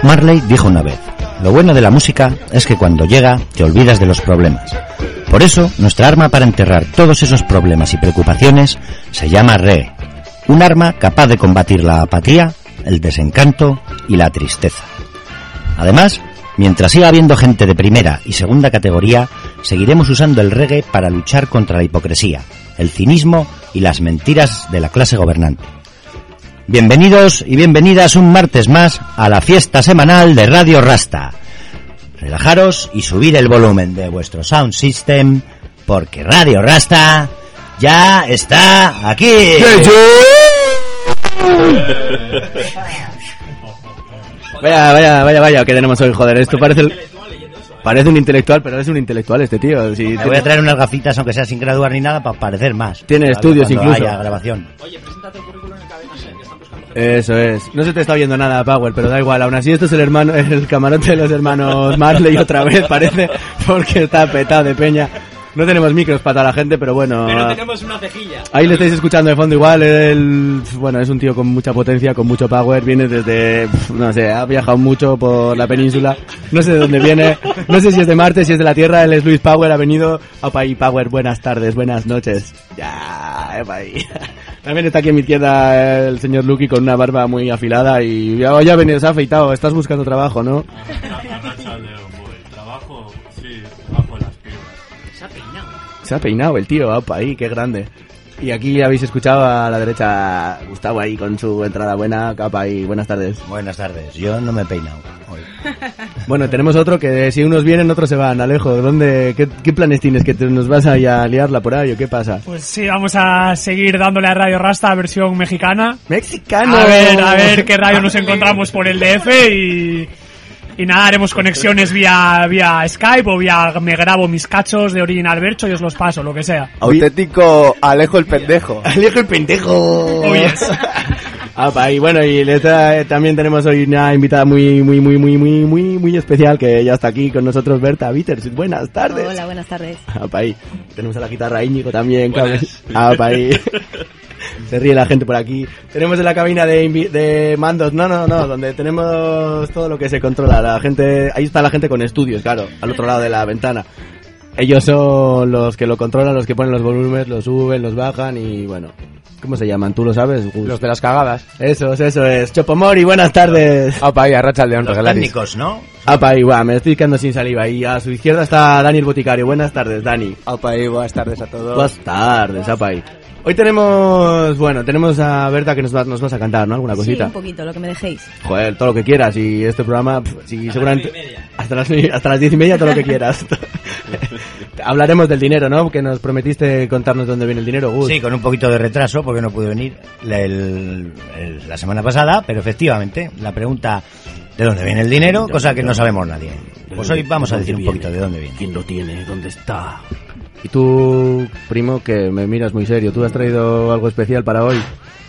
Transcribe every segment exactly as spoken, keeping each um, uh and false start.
Marley dijo una vez: lo bueno de la música es que cuando llega te olvidas de los problemas. Por eso, nuestra arma para enterrar todos esos problemas y preocupaciones se llama reggae. Un arma capaz de combatir la apatía, el desencanto y la tristeza. Además, mientras siga habiendo gente de primera y segunda categoría, seguiremos usando el reggae para luchar contra la hipocresía, el cinismo y las mentiras de la clase gobernante. Bienvenidos y bienvenidas un martes más a la fiesta semanal de Radio Rasta. Relajaros y subid el volumen de vuestro sound system, porque Radio Rasta ya está aquí. Vaya, vaya, vaya, vaya, que tenemos hoy, joder, esto parece el... Parece un intelectual, pero es un intelectual este tío. Si Me tiene... voy a traer unas gafitas, aunque sea sin graduar ni nada, para parecer más. Tiene estudios incluso. Haya grabación. Oye, preséntate el currículum en cadena ser, que están buscando... Eso es. No se te está oyendo nada, Power, pero da igual. Aún así, esto es el hermano, el camarote de los hermanos Marley otra vez, parece, porque está petado de peña. No tenemos micros para toda la gente, pero bueno. Pero tenemos una cejilla. Ahí le estáis escuchando de fondo igual. El, bueno, es un tío con mucha potencia, con mucho power. Viene desde, no sé, ha viajado mucho por la península. No sé de dónde viene. No sé si es de Marte, si es de la Tierra. Él es Luis Power, ha venido. Opa ahí, Power, buenas tardes, buenas noches. Ya, epa ahí. También está aquí a mi izquierda el señor Lucky con una barba muy afilada y ya, ya ha venido, se ha afeitado. Estás buscando trabajo, ¿no? Trabajo, sí, bajo las piedras. Se ha peinado. Se ha peinado el tío, opa ahí, qué grande. Y aquí habéis escuchado a la derecha Gustavo ahí con su entrada buena, capa y buenas tardes. Buenas tardes, yo no me he peinado hoy. Bueno, tenemos otro que si unos vienen, otros se van. Alejo, ¿dónde, qué, qué planes tienes? ¿Que te, nos vas a, a liarla por ahí o qué pasa? Pues sí, vamos a seguir dándole a Radio Rasta versión mexicana. ¡Mexicano! A ver, a ver qué radio nos encontramos por el D F y... Y nada, haremos conexiones vía vía Skype o vía me grabo mis cachos de Original Bercho y os los paso, lo que sea. Auténtico Alejo el pendejo. Alejo el pendejo. Oh, yes. Ah, y bueno, y le tra- también tenemos hoy una invitada muy, muy, muy, muy, muy, muy, muy especial que ya está aquí con nosotros, Berta Bitters. Buenas tardes. Hola, buenas tardes. Ah, ahí. Tenemos a la guitarra Íñigo también, cabrón. Buenas. Ah, ahí. Se ríe la gente por aquí. Tenemos en la cabina de, invi- de mandos, no, no, no, donde tenemos todo lo que se controla. La gente, ahí está la gente con estudios, claro, al otro lado de la ventana. Ellos son los que lo controlan, los que ponen los volúmenes, los suben, los bajan y bueno, ¿cómo se llaman? ¿Tú lo sabes, Gus? Los de las cagadas. Eso, eso es. Chopomori, buenas tardes. Apa, y arracha el león, Los regalaris. técnicos, ¿no? Apa, y guau, me estoy quedando sin saliva. Y a su izquierda está Dani el Boticario. Buenas tardes, Dani. Apa, y buenas tardes a todos. Buenas tardes, apa ahí. Hoy tenemos, bueno, tenemos a Berta que nos, va, nos vas a cantar, ¿no? Alguna cosita. Sí, un poquito, lo que me dejéis. Joder, todo lo que quieras. Y este programa, pf, sí, seguramente... Hasta las, hasta las diez y media, todo lo que quieras. Hablaremos del dinero, ¿no? Que nos prometiste contarnos dónde viene el dinero, Gus. Sí, con un poquito de retraso, porque no pude venir la, el, el, la semana pasada, pero efectivamente, la pregunta ¿de dónde viene el dinero? Cosa que no sabemos nadie. Pues hoy vamos a decir un poquito de dónde viene. ¿Quién lo tiene? ¿Dónde está? Y tú, primo, que me miras muy serio, ¿tú has traído algo especial para hoy?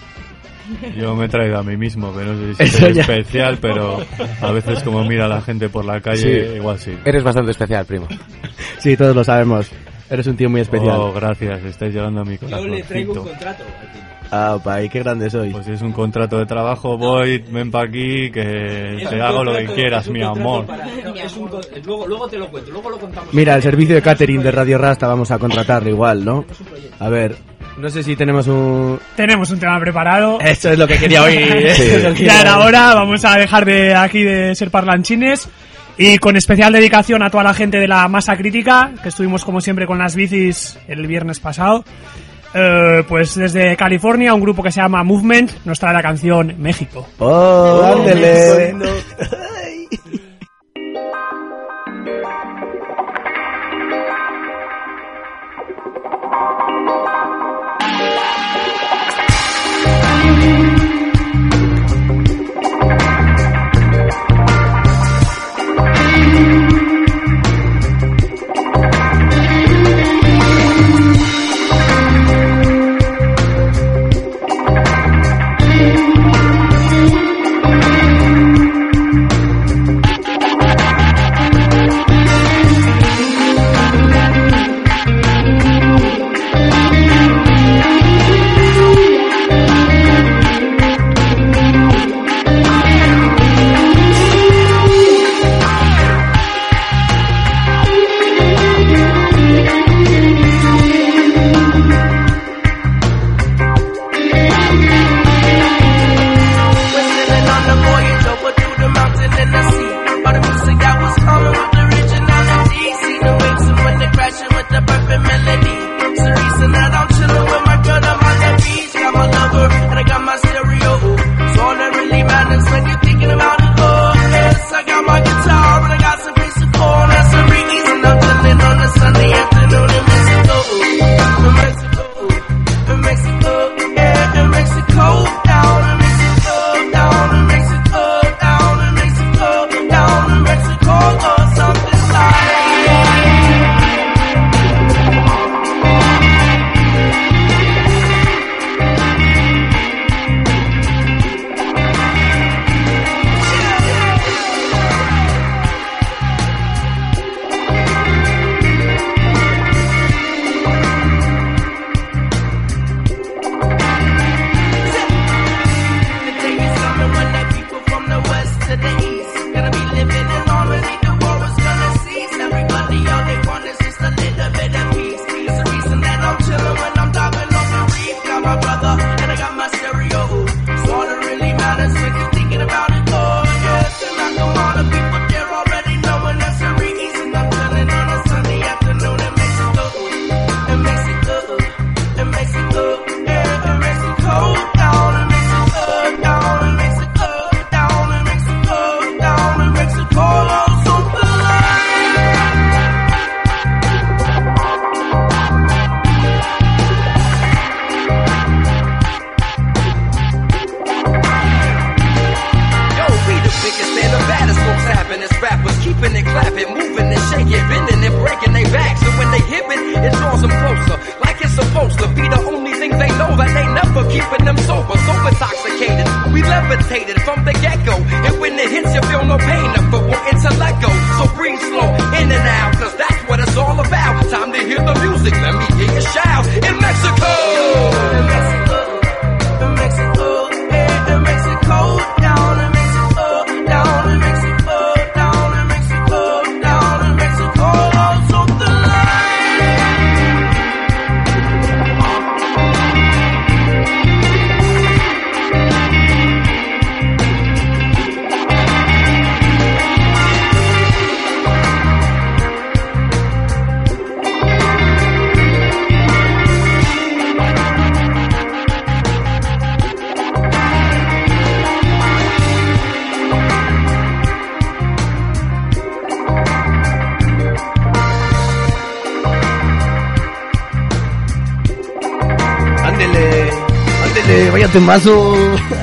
Yo me he traído a mí mismo, que no sé si Eso es ya. especial, pero a veces como mira a la gente por la calle, Sí. igual sí. Eres bastante especial, primo. Sí, todos lo sabemos. Eres un tío muy especial. Oh, gracias, estáis llegando a mi Yo le traigo un corazoncito. contrato. Ah, pa, y qué grande soy. Pues si es un contrato de trabajo, voy, ven pa' aquí, que te hago lo que quieras, mi amor. Luego, luego te lo cuento, luego lo contamos. Mira, el servicio de catering de Radio Rasta vamos a contratarlo igual, ¿no? A ver, no sé si tenemos un... Tenemos un tema preparado. Eso es lo que quería oír. Eso es lo que quería Ya era oír. hora, vamos a dejar de aquí de ser parlanchines. Y con especial dedicación a toda la gente de la masa crítica, que estuvimos como siempre con las bicis el viernes pasado. Eh, pues desde California, un grupo que se llama Movement nos trae la canción México. ¡Oh, ándele! make you thinking about it, oh yes. And I know all the people there already know, and that's very easy. I'm telling on a Sunday afternoon, it makes it good, it makes it good, it makes it good, yeah, it makes it cold down, it makes it good down, it makes it good down, it makes it good down, it makes it cold on something like. Yo, we the biggest and the baddest folks having this rappers keeping it clapping, moving and shaking, bending and breaking their backs, and when they hit it, it draws them closer, like it's supposed to be the only thing they know that they never keeping them sober, so intoxicated. We levitated from the get-go, and when it hits you feel no pain, never wanting to let go. So breathe slow in and out, cause that's what it's all about. Time to hear the music, let me hear you shout. In Mexico, in Mexico, in Mexico, yeah, in Mexico, down in Mexico, down in Mexico, down in Mexico, down in Mexico, oh, something like. Ándele, ándele, vaya temazo.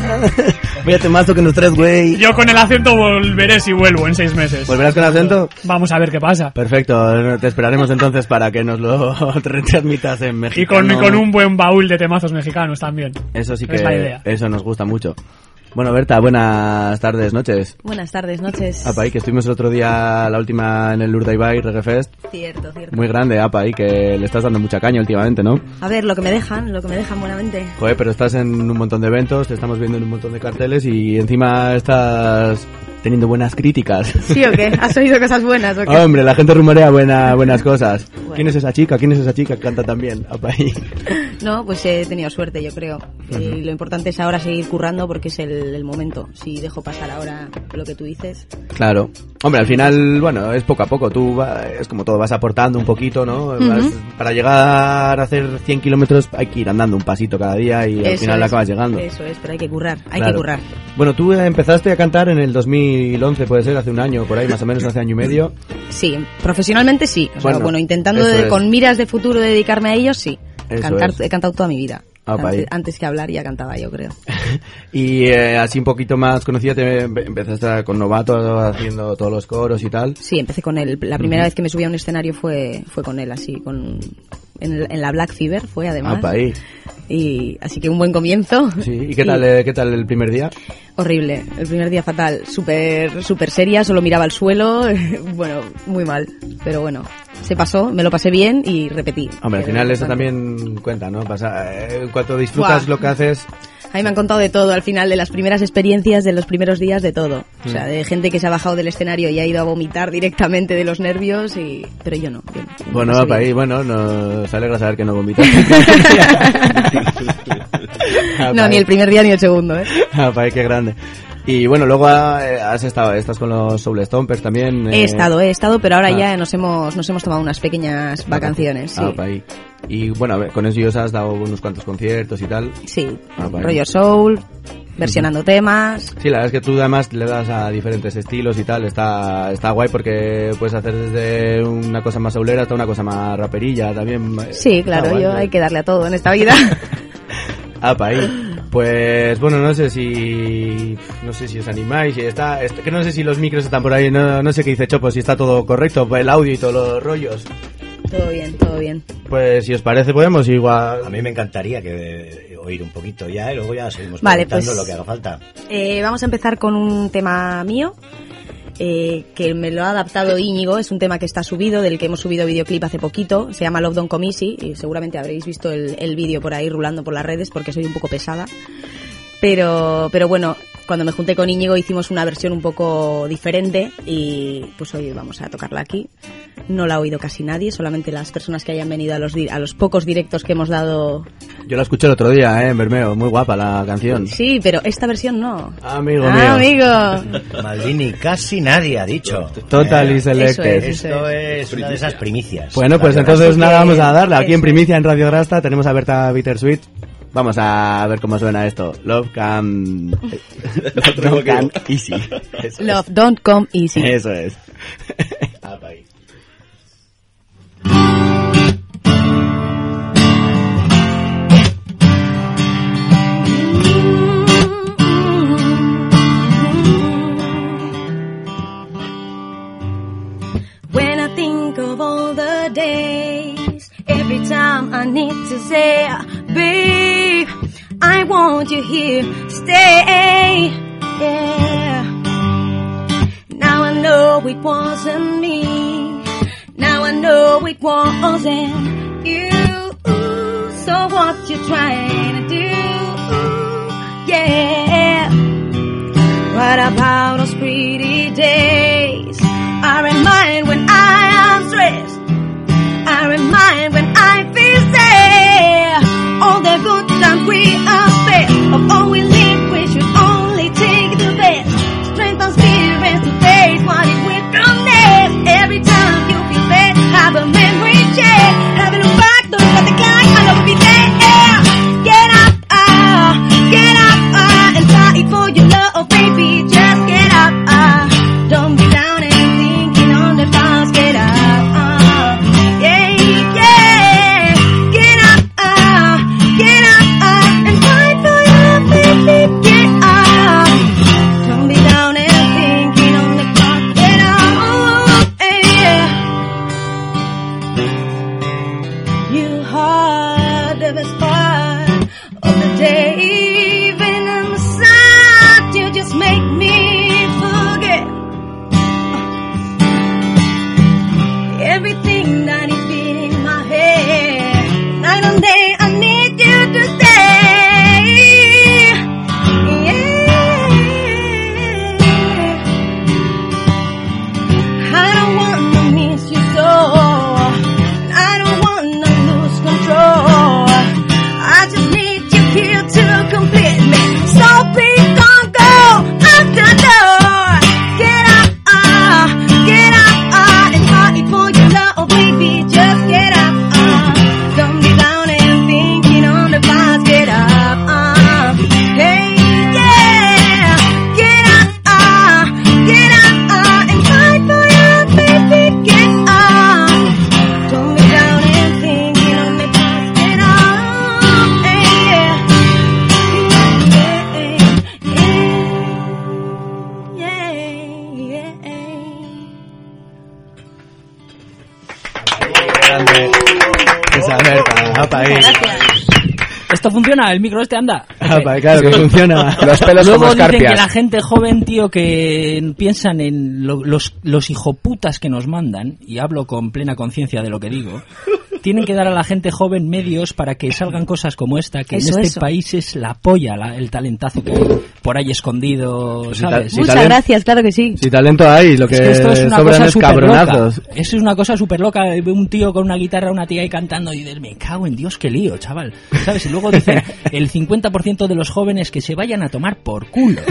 Vaya temazo que nos traes, güey. Yo con el acento volveré si vuelvo en seis meses. ¿Volverás con acento? Vamos a ver qué pasa. Perfecto, te esperaremos entonces para que nos lo retransmitas en México. Y con, y con un buen baúl de temazos mexicanos también. Eso sí que es la idea. Eso nos gusta mucho. Bueno, Berta, buenas tardes, noches. Buenas tardes, noches. Apa, ahí que estuvimos el otro día, la última en el Urdaibai Reggae Fest. Cierto, cierto. Muy grande, apa, ahí que le estás dando mucha caña últimamente, ¿no? A ver, lo que me dejan, lo que me dejan buenamente. Joder, pero estás en un montón de eventos, te estamos viendo en un montón de carteles y encima estás teniendo buenas críticas. ¿Sí o qué? ¿Has oído cosas buenas o qué? Hombre, la gente rumorea buena, buenas cosas. Bueno. ¿Quién es esa chica? ¿Quién es esa chica que canta tan bien? Apa, ahí. No, pues he tenido suerte, yo creo. Uh-huh. Y lo importante es ahora seguir currando porque es el, el momento. Si dejo pasar ahora lo que tú dices. Claro. Hombre, al final, bueno, es poco a poco. Tú va, es como todo, vas aportando un poquito, ¿no? Uh-huh. Vas, para llegar a hacer cien kilómetros hay que ir andando un pasito cada día y al eso final es, acabas llegando. Eso es, pero hay que currar, hay claro. que currar. Bueno, tú empezaste a cantar en el dos mil once, puede ser, hace un año, por ahí, más o menos, hace año y medio. Sí, profesionalmente sí. O sea, bueno, bueno, intentando de, con miras de futuro de dedicarme a ellos, sí. Eso Cantar, es. He cantado toda mi vida. Ah, antes, antes que hablar ya cantaba yo, creo. Y eh, así un poquito más conocida, te empezaste con Novato haciendo todos los coros y tal. Sí, empecé con él. La primera uh-huh. vez que me subí a un escenario fue fue con él, así, con en, el, en la Black Fever fue además. Ah, ahí. Y así que un buen comienzo. Sí, ¿y qué tal, eh, qué tal el primer día? Horrible, el primer día fatal, súper súper seria, solo miraba al suelo, bueno, muy mal, pero bueno, se pasó, me lo pasé bien y repetí. Hombre, al final eso también cuenta, ¿no? Pasa, eh, cuando disfrutas Buah. lo que haces... A mí me han contado de todo, al final, de las primeras experiencias, de los primeros días, de todo. O sea, de gente que se ha bajado del escenario y ha ido a vomitar directamente de los nervios, y pero yo no. Bien, bien, bueno, para ahí, bueno, nos alegra saber que no vomitas. No, ni el primer día ni el segundo, ¿eh? Ah, para ahí, qué grande. Y bueno, luego has estado, estás con los Soul Stompers también. He eh... estado, he estado, pero ahora ah. ya nos hemos nos hemos tomado unas pequeñas vacaciones. Ah, sí. para ahí. Y bueno, a ver, con ellos has dado unos cuantos conciertos y tal. Sí, ah, rollo soul, versionando uh-huh. temas. Sí, la verdad es que tú además le das a diferentes estilos y tal, está está guay porque puedes hacer desde una cosa más soulera hasta una cosa más raperilla también. Sí, claro, guay, yo ¿no? Hay que darle a todo en esta vida. Ah, para ahí. Pues bueno, no sé si no sé si os animáis, si está, está que no sé si los micros están por ahí, no, no sé qué dice Chopo, si está todo correcto, el audio y todos los rollos. Todo bien, todo bien. Pues si os parece podemos igual. A mí me encantaría que oír un poquito ya y luego ya seguimos vale, preguntando pues, lo que haga falta. Eh, vamos a empezar con un tema mío. Eh, que me lo ha adaptado Íñigo, es un tema que está subido, del que hemos subido videoclip hace poquito, se llama Love Don't Come Easy y seguramente habréis visto el, el vídeo por ahí rulando por las redes porque soy un poco pesada, pero, pero bueno, cuando me junté con Íñigo hicimos una versión un poco diferente y pues hoy vamos a tocarla aquí. No la ha oído casi nadie, solamente las personas que hayan venido a los, di- a los pocos directos que hemos dado. Yo la escuché el otro día, eh, en Bermeo, muy guapa la canción. Sí, pero esta versión no. Amigo ah, mío. amigo. Maldini, casi nadie ha dicho. Total y Eso selected. es. Esto es una de esas primicias. Bueno, pues Radio entonces Rasta. nada, vamos a darle. Aquí en Eso es. primicia en Radio Grasta tenemos a Berta Bittersweet. Vamos a ver cómo suena esto. Love can... Love don't can easy. Eso es. Love don't come easy. Eso es. When I think of all the days, every time I need to say, babe, I want you here to stay. Yeah. Now I know it wasn't me. Now I know it wasn't you. So what you trying to do? Yeah. What about those pretty days? I remind when I am stressed. I remind when I feel sad. All the good times we have felt. Of all we live, we should only take the best. Strength and spirit to face what it will from next. Every time you feel bad, have a memory check. Have a look back, don't look at the clock, I know we'll be there. Get up, ah, get up, ah, and fight for your love, baby. Just get up, ah. Don't be down and thinking on the past. Get up, ah, yeah, yeah. Get up, ah, get up, ah, and fight for your baby. Get up. Don't be down and thinking on the past. Get up, yeah. You are the best part of the day. Even I'm sad, you just make me forget everything that is beating in my head. Night and day, I need you to stay. Yeah. I don't wanna miss you so. I don't wanna lose control. I just need you here to complete me. So please don't go out the door. Get up, ah, get up, ah, and fight for your love, baby. Just get up, ah. Don't be down and thinking on the past. Get up, ah. Hey, yeah. Get up, ah, get up, ah, and fight for your baby. Get up. Don't be down and thinking on the past. Get up, hey, yeah. Yeah, yeah, yeah. Grande. Esa Berta, apa ahí. Esto funciona, el micro este anda. Apa, claro que funciona. Los pelos Luego como dicen que escarpias. la gente joven, tío, que piensan en lo- los, los hijoputas que nos mandan, y hablo con plena conciencia de lo que digo, tienen que dar a la gente joven medios para que salgan cosas como esta, que Eso, en este eso. país es la polla, la- el talentazo que hay por ahí escondido, Pues si ¿sabes? tal- si Muchas talent- gracias, claro que sí. Si talento hay, lo que, Es que esto es una sobran cosa es súper loca. cabronazos. Eso es una cosa súper loca. Veo un tío con una guitarra, una tía ahí cantando y dices, me cago en Dios, qué lío, chaval. ¿Sabes? Y luego dicen, el cincuenta por ciento de los jóvenes que se vayan a tomar por culo.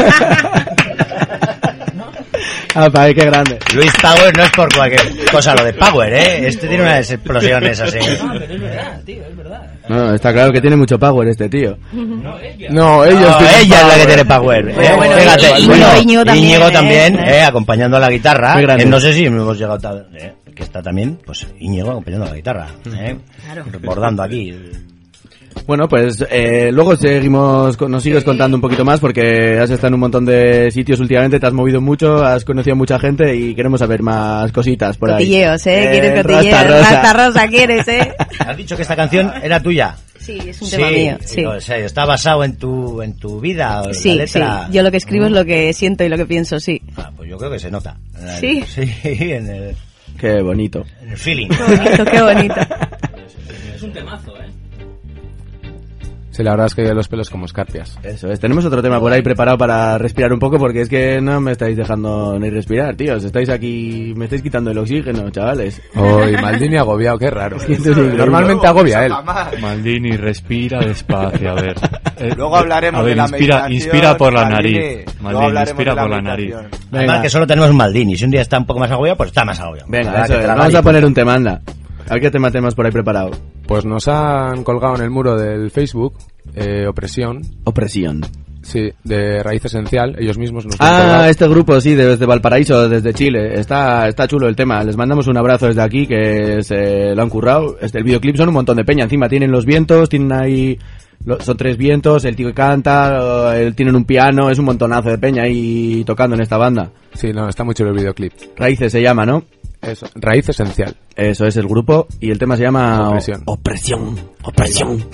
Apa ahí, qué grande. Luis Power no es por cualquier cosa lo de Power, ¿eh? Este tiene unas explosiones así. No, pero es verdad, tío, es verdad. No, está claro que tiene mucho power este tío. No, ella. No, ellos No, tienen ella es la que power. tiene Power. ¿eh? bueno, Fíjate, Íñigo- bueno, Íñigo también, Íñigo ¿eh? también, eh, acompañando a la guitarra. Muy grande. Eh, no sé si hemos llegado tal, eh, que está también, pues Íñigo acompañando a la guitarra, eh, bordando aquí. Bueno, pues eh, luego seguimos, con- nos sigues contando un poquito más porque has estado en un montón de sitios últimamente, te has movido mucho, has conocido a mucha gente y queremos saber más cositas por ahí. Cotilleos, ¿eh? Eh, ¿Quieres cotilleos? Rasta Rosa. Rasta Rosa, ¿quieres, eh? Has dicho que esta canción era tuya. Sí, es un tema mío, sí. O sea, está basado en tu en tu vida o en Sí, la sí. letra. Yo lo que escribo es lo que siento y lo que pienso, sí. Ah, pues yo creo que se nota. Sí. Sí, en el, Qué bonito. en el feeling. Qué bonito, qué bonito. Es un temazo, ¿eh? Sí, la verdad es que los pelos como escarpias. Eso es. Tenemos otro tema por ahí preparado para respirar un poco, porque es que no me estáis dejando ni respirar, tíos. Estáis aquí, me estáis quitando el oxígeno, chavales. Hoy Maldini agobiado, qué raro. Normalmente agobia él. Maldini, respira despacio, a ver. Eh, Luego hablaremos a ver, de la inspira, meditación, inspira por la Maldini. nariz. Luego Maldini, hablaremos inspira de la por la nariz. meditación. Además que solo tenemos un Maldini. Si un día está un poco más agobiado, pues está más agobiado. Venga, ¿verdad? eso Que es. te la Vamos dan a y- poner un tema, anda. A ver qué tema tenemos por ahí preparado. Pues nos han colgado en el muro del Facebook eh, Opresión. Opresión. Sí, de Raíz Esencial. Ellos mismos nos lo han colgado. Ah, este grupo, sí, desde Valparaíso, desde Chile. Está está chulo el tema. Les mandamos un abrazo desde aquí, que se lo han currado. Este, el videoclip son un montón de peña. Encima tienen los vientos, tienen ahí... lo- Son tres vientos, el tío que canta, el, tienen un piano, es un montonazo de peña ahí tocando en esta banda. Sí, no, está muy chulo el videoclip. Raíces se llama, ¿no? Eso, Raíz Esencial. Eso es el grupo y el tema se llama Opresión. Opresión. Opresión.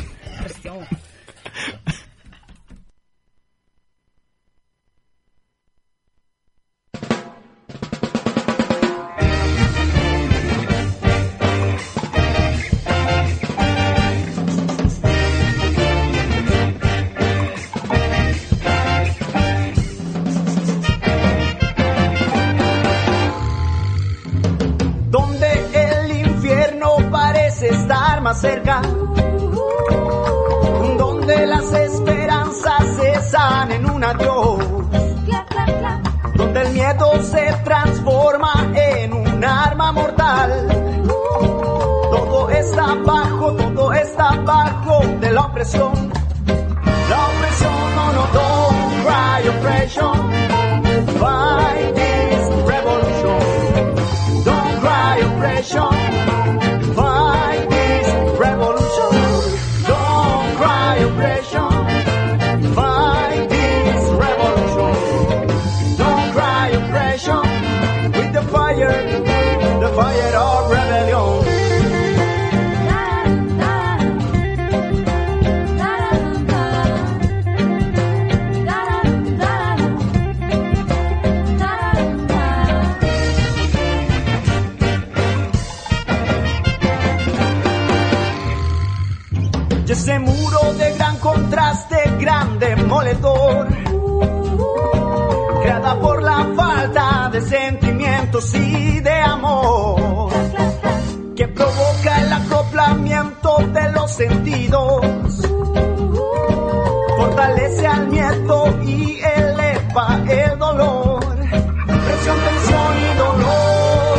Donde el infierno parece estar más cerca, donde las esperanzas cesan en un adiós, donde el miedo se transforma en un arma mortal. Todo está bajo, todo está bajo de la opresión. La opresión, no, no, don't cry, oppression. Fight this revolution. Don't cry, oppression. Fight this revolution. Don't cry, oppression. Fight this revolution. Don't cry, oppression. With the fire, the fire of rebellion. Y ese muro de gran contraste, gran demoledor, creada por la falta de sentimientos y de amor, que provoca el acoplamiento de los sentidos, fortalece al miedo y eleva el dolor, presión, tensión y dolor.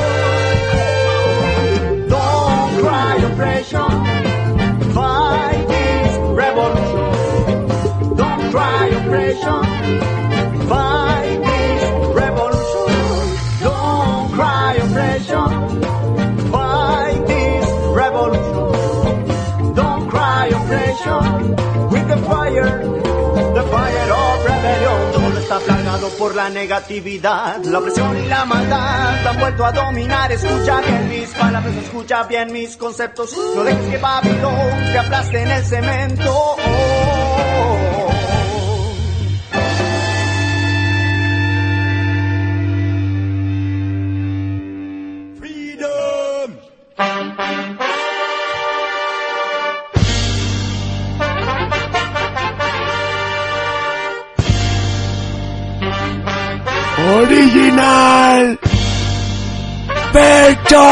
Don't cry, oppression. Fight this revolution. Don't cry, oppression. Fight this revolution. Don't cry, oppression. Fight this revolution. Don't cry, oppression. With the fire, the fire of rebellion. Todo está plagado por la negatividad, la opresión y la maldad han vuelto a dominar. Escucha bien mis palabras, escucha bien mis conceptos. No dejes que Babilón te aplaste en el cemento. Oh. Original Pecho.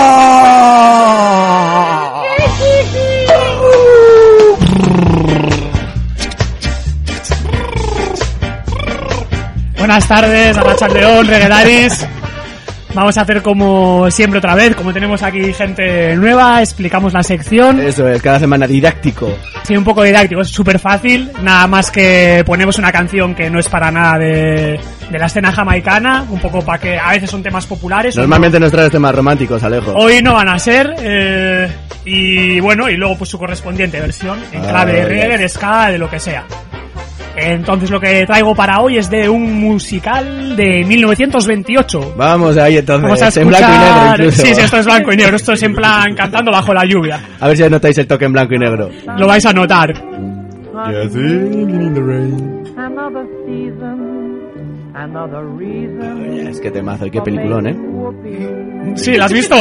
Buenas tardes, Arratsaldeon, Reguedaris. Vamos a hacer como siempre otra vez, como tenemos aquí gente nueva, explicamos la sección. Eso es, cada semana didáctico. Sí, un poco didáctico, es súper fácil, nada más que ponemos una canción que no es para nada de, de la escena jamaicana, un poco para que a veces son temas populares. Normalmente nos traes temas románticos, Alejo. Hoy no van a ser, eh, y bueno, y luego pues su correspondiente versión, en clave de Ah, reggae, de ska, de lo que sea. Entonces lo que traigo para hoy es de un musical de mil novecientos veintiocho. Vamos ahí entonces, Vamos a en blanco y negro escuchar... incluso. Sí, sí, esto es blanco y negro, esto es en plan cantando bajo la lluvia. A ver si notáis el toque en blanco y negro. Lo vais a notar. Another season, Es que temazo y qué peliculón, ¿eh? Sí, ¿la has visto?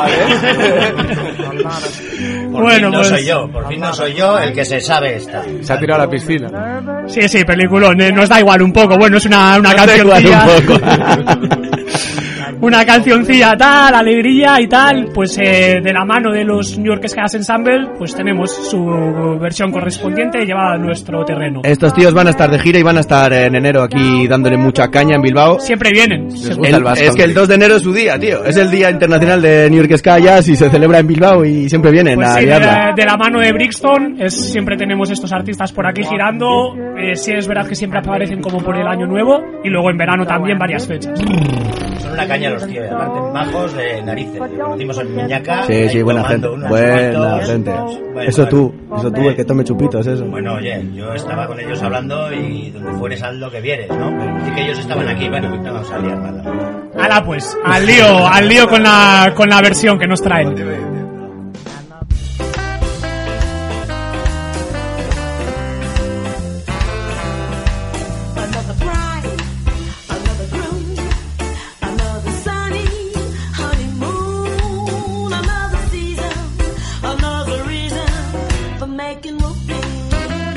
Por Bueno, fin no pues- soy yo, por fin no soy yo el que se sabe esta. Se ha tirado a la piscina. Sí, sí, peliculón, eh, nos da igual un poco. Bueno, es una, una Nos da igual cancioncilla. un poco. Una cancioncilla tal, alegría y tal. Pues eh, de la mano de los New York Jazz Ensemble, pues tenemos su versión correspondiente llevada a nuestro terreno. Estos tíos van a estar de gira y van a estar en enero aquí dándole mucha caña en Bilbao. Siempre vienen. Les gusta El- el Basque es que el Country. dos de enero es su día, tío. Es el Día Internacional de New York Ska Jazz y se celebra en Bilbao y siempre vienen Pues a sí, de, liarla. de la mano de Brixton, es, siempre tenemos estos artistas por aquí girando. Eh, sí es verdad que siempre aparecen como por el año nuevo y luego en verano también varias fechas. Son una caña los tíos, y aparte majos de narices. Lo conocimos en Miñaca. Sí, sí, ahí buena gente. tomando unos Buena cuantos. gente. Bueno, Eso tú, bueno, eso tú, eh, el que tome chupitos, eso. Bueno, oye, yo estaba con ellos hablando y donde fueres haz lo que vieres, ¿no? Y que ellos estaban aquí, bueno, no vamos a liar nada. Hala pues, al lío, al lío con la, con la versión que nos traen. Another bride, another groom, another sunny honeymoon, another season, another reason for making whoopee.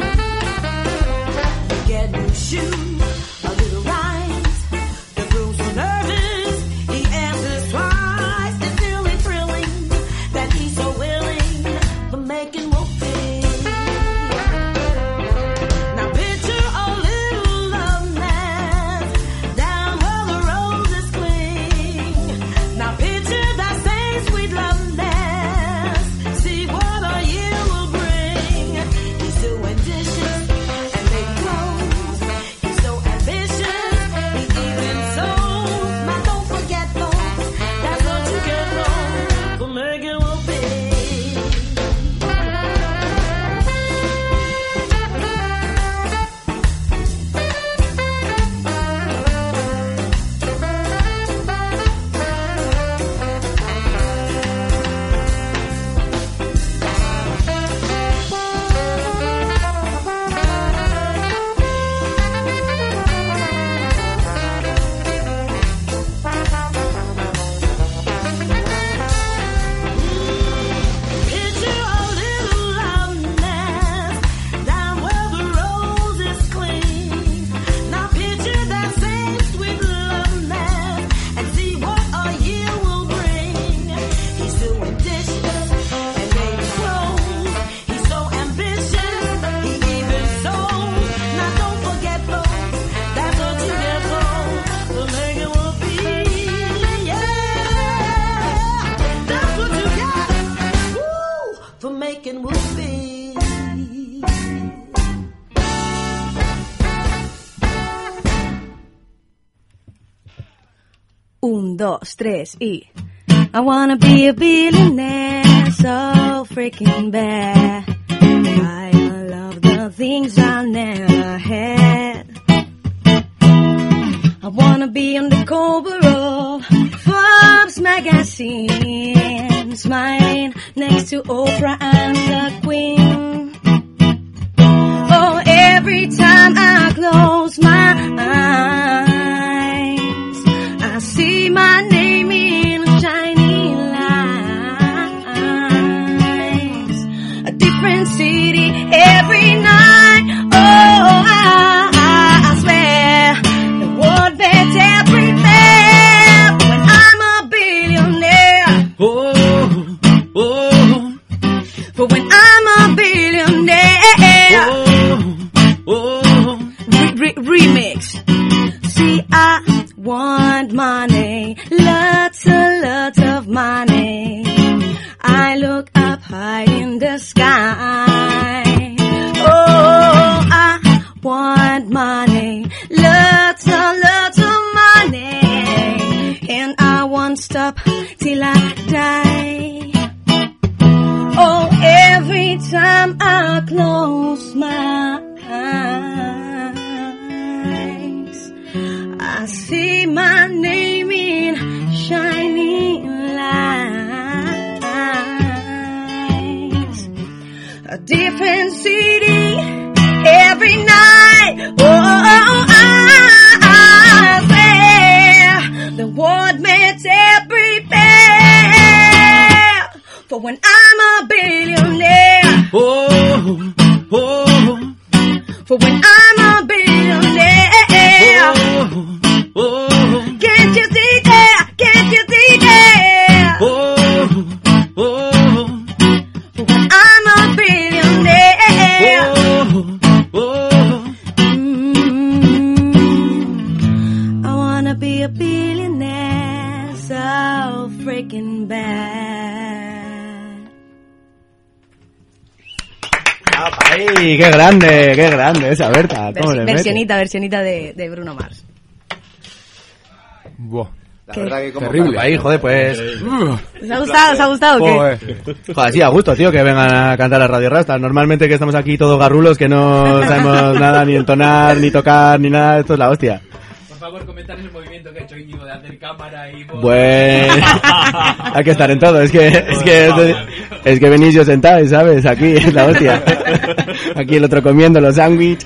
Get new shoes, a little rise, the groom's so nervous, he answers twice. It's really thrilling that he's so willing for making whoopee. Now picture a little love nest down where the roses cling. Now picture that same sweet love nest. See what a year will bring. He's so ambitious and baby grows. He's so ambitious, he even sows. Now don't forget those. That's what you get wrong for making whoopee. Picture a little love nest down where the roses cling. Now picture that same sweet love nest and see what a year will bring. He's so ambitious and baby grows. He's so ambitious, he even sows. Now don't forget those. That's what you get for making whoopee. Yeah, that's what you get. Woo, for making whoopee. Un, dos, tres y... I wanna be a billionaire, so freaking bad. I love the things I never had. I wanna be on the cover of Forbes magazine, smiling next to Oprah and the Queen. Oh, every time I close my eyes, I see my name in shining lights. A different city every night. Oh, I, I swear the world better prepare when I'm a billionaire. Oh, oh, For when I'm a billionaire. oh, oh. Re- re- remix. See, I want money, lots and lots of money. I look up high in the sky. Oh, I want money, lots and lots of money. And I won't stop till I die. Oh, every time I close my eyes, I see my name in shining lights. A different city every night. Oh, I, I wanna be a billionaire so freaking bad. ¡Ay, qué grande, qué grande esa Berta! ¿Cómo Versi- le mete? versionita, versionita de, de Bruno Mars. Buah. La ¿Qué? verdad que como Terrible. Ahí, joder, pues... ¿Os ha gustado? ¿Os ha gustado o qué? Joder. Joder, sí, a gusto, tío, que vengan a cantar a Radio Rasta. Normalmente que estamos aquí todos garrulos, que no sabemos nada, ni entonar, ni tocar, ni nada. Esto es la hostia. Por favor, comentar el movimiento que ha hecho Íñigo de hacer cámara y... Pues... hay que estar en todo. Es que... Es que, es que venís yo sentáis, ¿sabes? Aquí, es la hostia. Aquí el otro comiendo los sándwiches.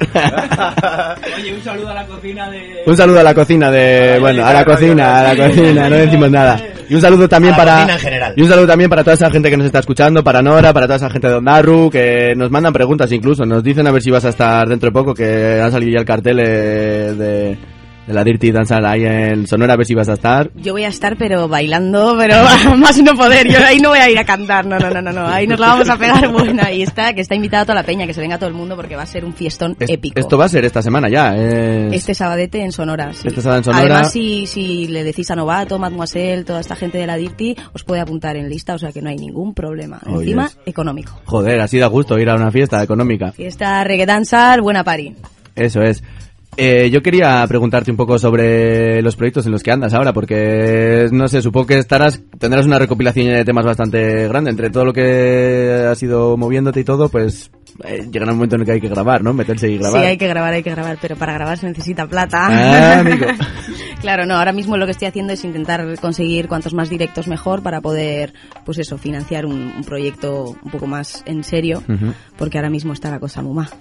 Oye, un saludo a la cocina de... Un saludo a la cocina de... Bueno, a la cocina, a la cocina, no decimos nada. Y un saludo también A la para... cocina en general. Y un saludo también para toda esa gente que nos está escuchando, para Nora, para toda esa gente de Ondarru, que nos mandan preguntas incluso. Nos dicen a ver si vas a estar dentro de poco, que ha salido ya el cartel eh, de... de la Dirty Dance ahí en Sonora, a ver si vas a estar. Yo voy a estar, pero bailando, pero más no poder. Yo ahí no voy a ir a cantar, no, no, no, no, no. Ahí nos la vamos a pegar buena. Y está, que está invitada toda la peña, que se venga todo el mundo porque va a ser un fiestón Es- épico. Esto va a ser esta semana ya. es- Este sabadete en Sonora, sí. Este sábado en Sonora. Además, si, si le decís a Novato, Mademoiselle, toda esta gente de la Dirty, os puede apuntar en lista, o sea que no hay ningún problema. Oh, Encima, yes. económico. Joder, así da gusto ir a una fiesta económica. Fiesta reggae danzar, buena party. Eso es. Eh, yo quería preguntarte un poco sobre los proyectos en los que andas ahora, porque no sé, supongo que estarás, tendrás una recopilación de temas bastante grande. Entre todo lo que has ido moviéndote y todo, pues eh, llegará un momento en el que hay que grabar, ¿no? Meterse y grabar. Sí, hay que grabar, hay que grabar, pero para grabar se necesita plata. Ah, amigo. Claro, no, ahora mismo lo que estoy haciendo es intentar conseguir cuantos más directos mejor para poder, pues eso, financiar un, un proyecto un poco más en serio, Ujú. porque ahora mismo está la cosa muy mal.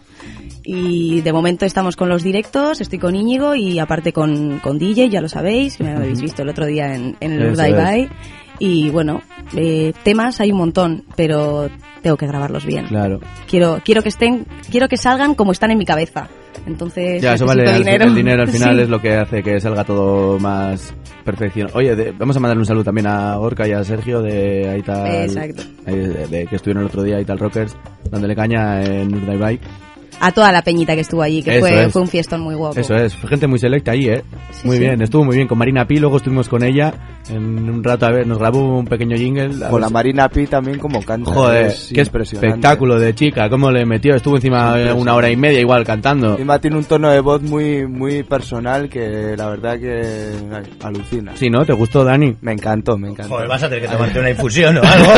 Y de momento estamos con los directos, estoy con Íñigo y aparte con, con D J, ya lo sabéis, que me habéis visto el otro día en, en el Eso Urdai es. Bai. Y bueno, eh, temas hay un montón, pero tengo que grabarlos bien. Claro. Quiero, quiero que estén, quiero que salgan como están en mi cabeza. Entonces, Ya, eso necesito vale, el- dinero. el dinero al final Sí. es lo que hace que salga todo más perfeccionado. Oye, de- vamos a mandarle un saludo también a Gorka y a Sergio de ahí tal, Exacto. ahí de, de- que estuvieron el otro día ahí tal Rockers, dándole caña en Urdai Bai. A toda la peñita que estuvo allí, que Eso fue, es. fue un fiestón muy guapo. Eso es, fue gente muy selecta ahí, ¿eh? Sí, muy sí. bien, estuvo muy bien con Marina Pi, luego estuvimos con ella en un rato, a ver, nos grabó un pequeño jingle. a Con ver la si- Marina Pi también como canta. Joder, es qué impresionante. espectáculo de chica, cómo le metió, estuvo encima eh, una hora y media igual cantando. Encima tiene un tono de voz muy muy personal que la verdad que ay, alucina. Sí, ¿no? ¿Te gustó, Dani? Me encantó, me encantó. Joder, vas a tener que tomarte una infusión o algo.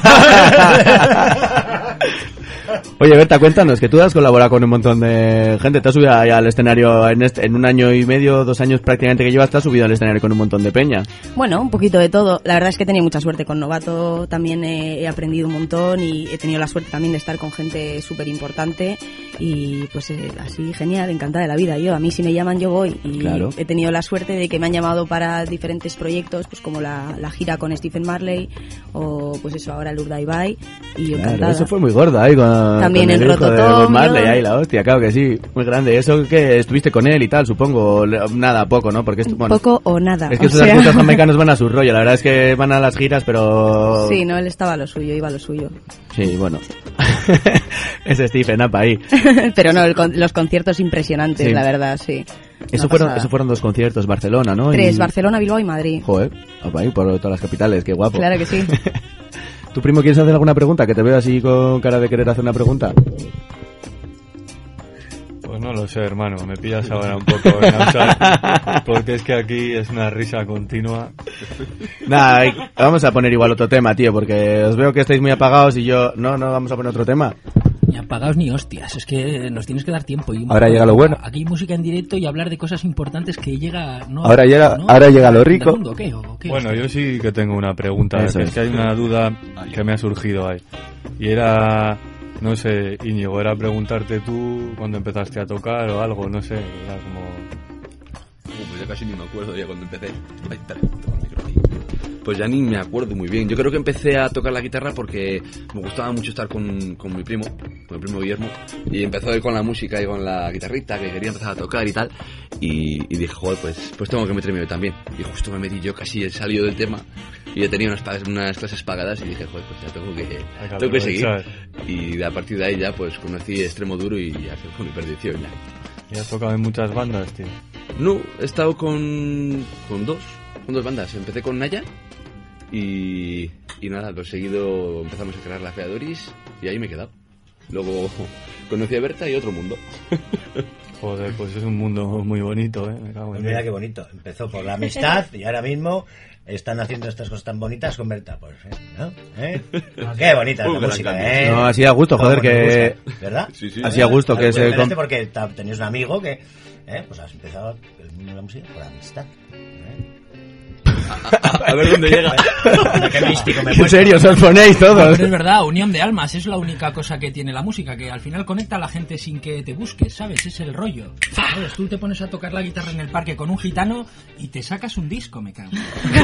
Oye, Berta, cuéntanos, que tú has colaborado con un montón de gente, te has subido ahí al escenario en, este- en un año y medio, dos años prácticamente que llevas, te has subido al escenario con un montón de peña. Bueno, un poquito de todo. La verdad es que he tenido mucha suerte con Novato, también he, he aprendido un montón y he tenido la suerte también de estar con gente súper importante y pues eh, así genial, encantada de la vida. Yo, a mí si me llaman yo voy y Claro. he tenido la suerte de que me han llamado para diferentes proyectos, pues como la, la gira con Stephen Marley o pues eso, ahora el Urdai Bai y yo Claro, encantada. eso fue muy gordo ahí con, También con el en hijo de Rototom, Bob Marley yo- ahí, la hostia, claro que sí, muy grande. Eso que estuviste con él y tal, supongo, le- nada, poco, ¿no? Porque esto, bueno, Poco o nada. es que o estos sea- artistas jamaicanos van a su rollo, la verdad es que van a las giras, pero... Sí, no, él estaba a lo suyo, iba a lo suyo. Sí, bueno. Es Stephen Up ahí. Pero no, el con- los conciertos impresionantes, Sí. la verdad, sí. Eso Una fueron, pasada. eso fueron dos conciertos, Barcelona, ¿no? Tres, Y- Barcelona, Bilbao y Madrid. Joder, up ahí por todas las capitales, qué guapo. Claro que sí. ¿Tu primo quieres hacer alguna pregunta? Que te veo así con cara de querer hacer una pregunta. Pues no lo sé, hermano, me pillas ahora un poco en outside, porque es que aquí es una risa continua. Nada, hay- vamos a poner igual otro tema, tío, porque os veo que estáis muy apagados y yo... No, no, vamos a poner otro tema. Ni apagados ni hostias, es que nos tienes que dar tiempo. Y Ahora llega lo bueno. Aquí hay música en directo y hablar de cosas importantes que llega... ¿no? Ahora llega- ¿no? ahora llega lo del rico. mundo, ¿o qué? ¿O qué? Bueno, yo sí que tengo una pregunta, Eso que es. es que hay una duda que me ha surgido ahí. Y era, no sé, Íñigo, era preguntarte tú cuando empezaste a tocar o algo, no sé, era como... Uh, pues ya casi ni me acuerdo ya cuando empecé. Ay, espera, tengo el micro aquí. Pues ya ni me acuerdo muy bien. Yo creo que empecé a tocar la guitarra porque me gustaba mucho estar con, con mi primo, con mi primo Guillermo, y empezó él con la música y con la guitarrita, que quería empezar a tocar y tal, y, y dije, joder, pues, pues tengo que meterme yo también. Y justo me metí yo, casi he salido del tema, y yo tenía unas, pa- unas clases pagadas y dije, joder, pues ya tengo que, que tengo que seguir. aprovechar. Y a partir de ahí ya pues conocí Extremo Duro y ya fue con mi perdición ya. ¿Y has tocado en muchas bandas, tío? No, he estado con, con dos, con dos bandas. Empecé con Naya y, y nada, lo seguido empezamos a crear la Feadoris y ahí me he quedado. Luego conocí a Berta y otro mundo. Joder, pues es un mundo muy bonito, ¿eh? Me cago en Mira Dios. qué bonito. Empezó por la amistad y ahora mismo están haciendo estas cosas tan bonitas con Berta. Pues, ¿eh? ¿No? ¿Eh? Qué bonita es la música, ¿eh? No, así a gusto, joder, Cómo nos que... gusta, ¿verdad? Sí, sí. Así a gusto, que se... Espérate porque ta- tenías un amigo que... ¿eh? Pues has empezado el mundo de la música por amistad. ¿eh? A ver dónde llega. Qué místico me he En puesto. serio, os ponéis todos. Pero es verdad, unión de almas, es la única cosa que tiene la música, que al final conecta a la gente sin que te busques, ¿sabes? Es el rollo. ¿Sabes? Tú te pones a tocar la guitarra en el parque con un gitano y te sacas un disco, me cago.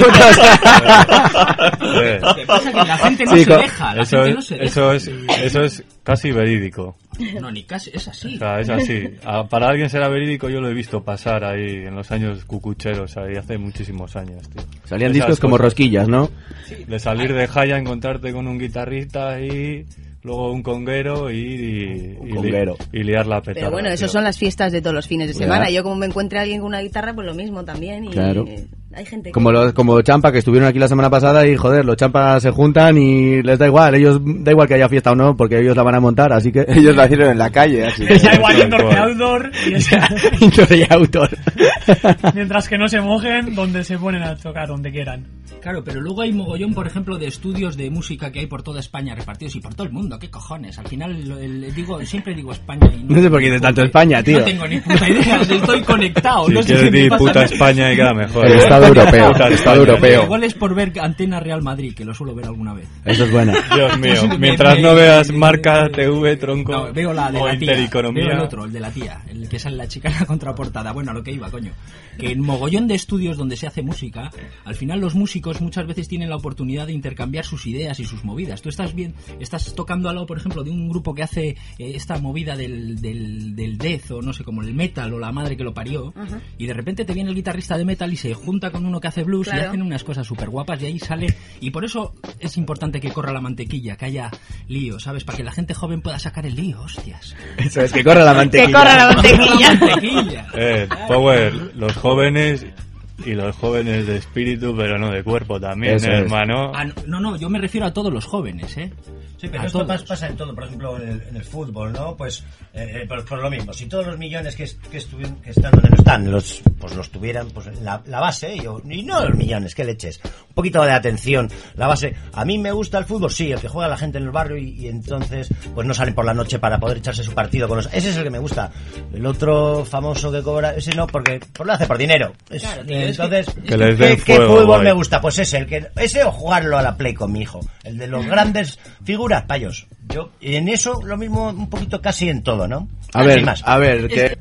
Eh, ¿Qué pasa? Que la gente no Sí, se co- deja, la Eso gente es, no se deja. eso es, eso es casi verídico. No, ni casi, es así. O sea, es así. A- para alguien será verídico, yo lo he visto pasar ahí en los años cucucheros, ahí hace muchísimos años, tío. Salían Esas discos como cosas. rosquillas, ¿no? De salir de Jaya, encontrarte con un guitarrista y luego un conguero y, y, y li- conguero. y liar la petarda. Pero bueno, eso tío. son las fiestas de todos los fines de Ya. semana. Yo como me encuentre a alguien con una guitarra, pues lo mismo también. Y Claro. hay gente que... Como los como Champa, que estuvieron aquí la semana pasada y, joder, los Champas se juntan y les da igual. Ellos, da igual que haya fiesta o no, porque ellos la van a montar, así que... Ellos la hicieron en la calle, así. Da igual indoor que outdoor. Y es Indoor y autor. mientras que no se mojen, donde se ponen a tocar, donde quieran. Claro, pero luego hay mogollón, por ejemplo, de estudios de música que hay por toda España repartidos y por todo el mundo. ¿Qué cojones? Al final, lo- el- digo, siempre digo España y No sé por qué dices tanto España, tío. No tengo ni puta idea, estoy conectado. Si no sé quieres qué me decir pasa. puta España y queda mejor. El ¿eh? Estado europeo, Puta el Estado España. europeo. Igual es por ver Antena Real Madrid, que lo suelo ver alguna vez. Eso es buena. Dios mío, Me- mientras me- no veas me- Marca T V, tronco, No, veo la de o la tía. Intereconomía. Veo el otro, el de la tía, el que sale la chica en la contraportada. Bueno, a lo que iba, coño. Que en mogollón de estudios donde se hace música, al final los músicos muchas veces tienen la oportunidad de intercambiar sus ideas y sus movidas. Tú estás bien, estás tocando al lado, por ejemplo, de un grupo que hace eh, esta movida del, del, del death o no sé, como el metal o la madre que lo parió, Ajá. y de repente te viene el guitarrista de metal y se junta con uno que hace blues y Claro. hacen unas cosas súper guapas y ahí sale. Y por eso es importante que corra la mantequilla, que haya lío, ¿sabes? Para que la gente joven pueda sacar el lío, hostias. Eso es, que corra la mantequilla. Que corra la mantequilla. mantequilla. Eh, Power, los jóvenes y los jóvenes de espíritu, pero no de cuerpo también, Eso ¿eh, es. hermano. Ah, no, no, no, yo me refiero a todos los jóvenes, ¿eh? Sí, pero A esto todos. pas- pasa en todo, por ejemplo, en el, en el fútbol, ¿no? Pues, eh, eh, por, por lo mismo, si todos los millones que, est- que, estuvi- que están donde no están, los, pues los tuvieran, pues la, la base, y, o- y no los millones, que leches, un poquito de atención, la base, a mí me gusta el fútbol, sí, el que juega la gente en el barrio y, y entonces, pues no salen por la noche para poder echarse su partido con los, ese es el que me gusta, el otro famoso que cobra, ese no, porque, pues lo hace por dinero, Es- Claro, tío, es entonces, que- Que les ¿qué, den qué fuego, fútbol guay. me gusta? Pues ese, el que, ese o jugarlo a la Play con mi hijo, el de los grandes figuras, payos. Yo, y en eso lo mismo un poquito casi en todo, ¿no? A Así ver, más. a ver, que...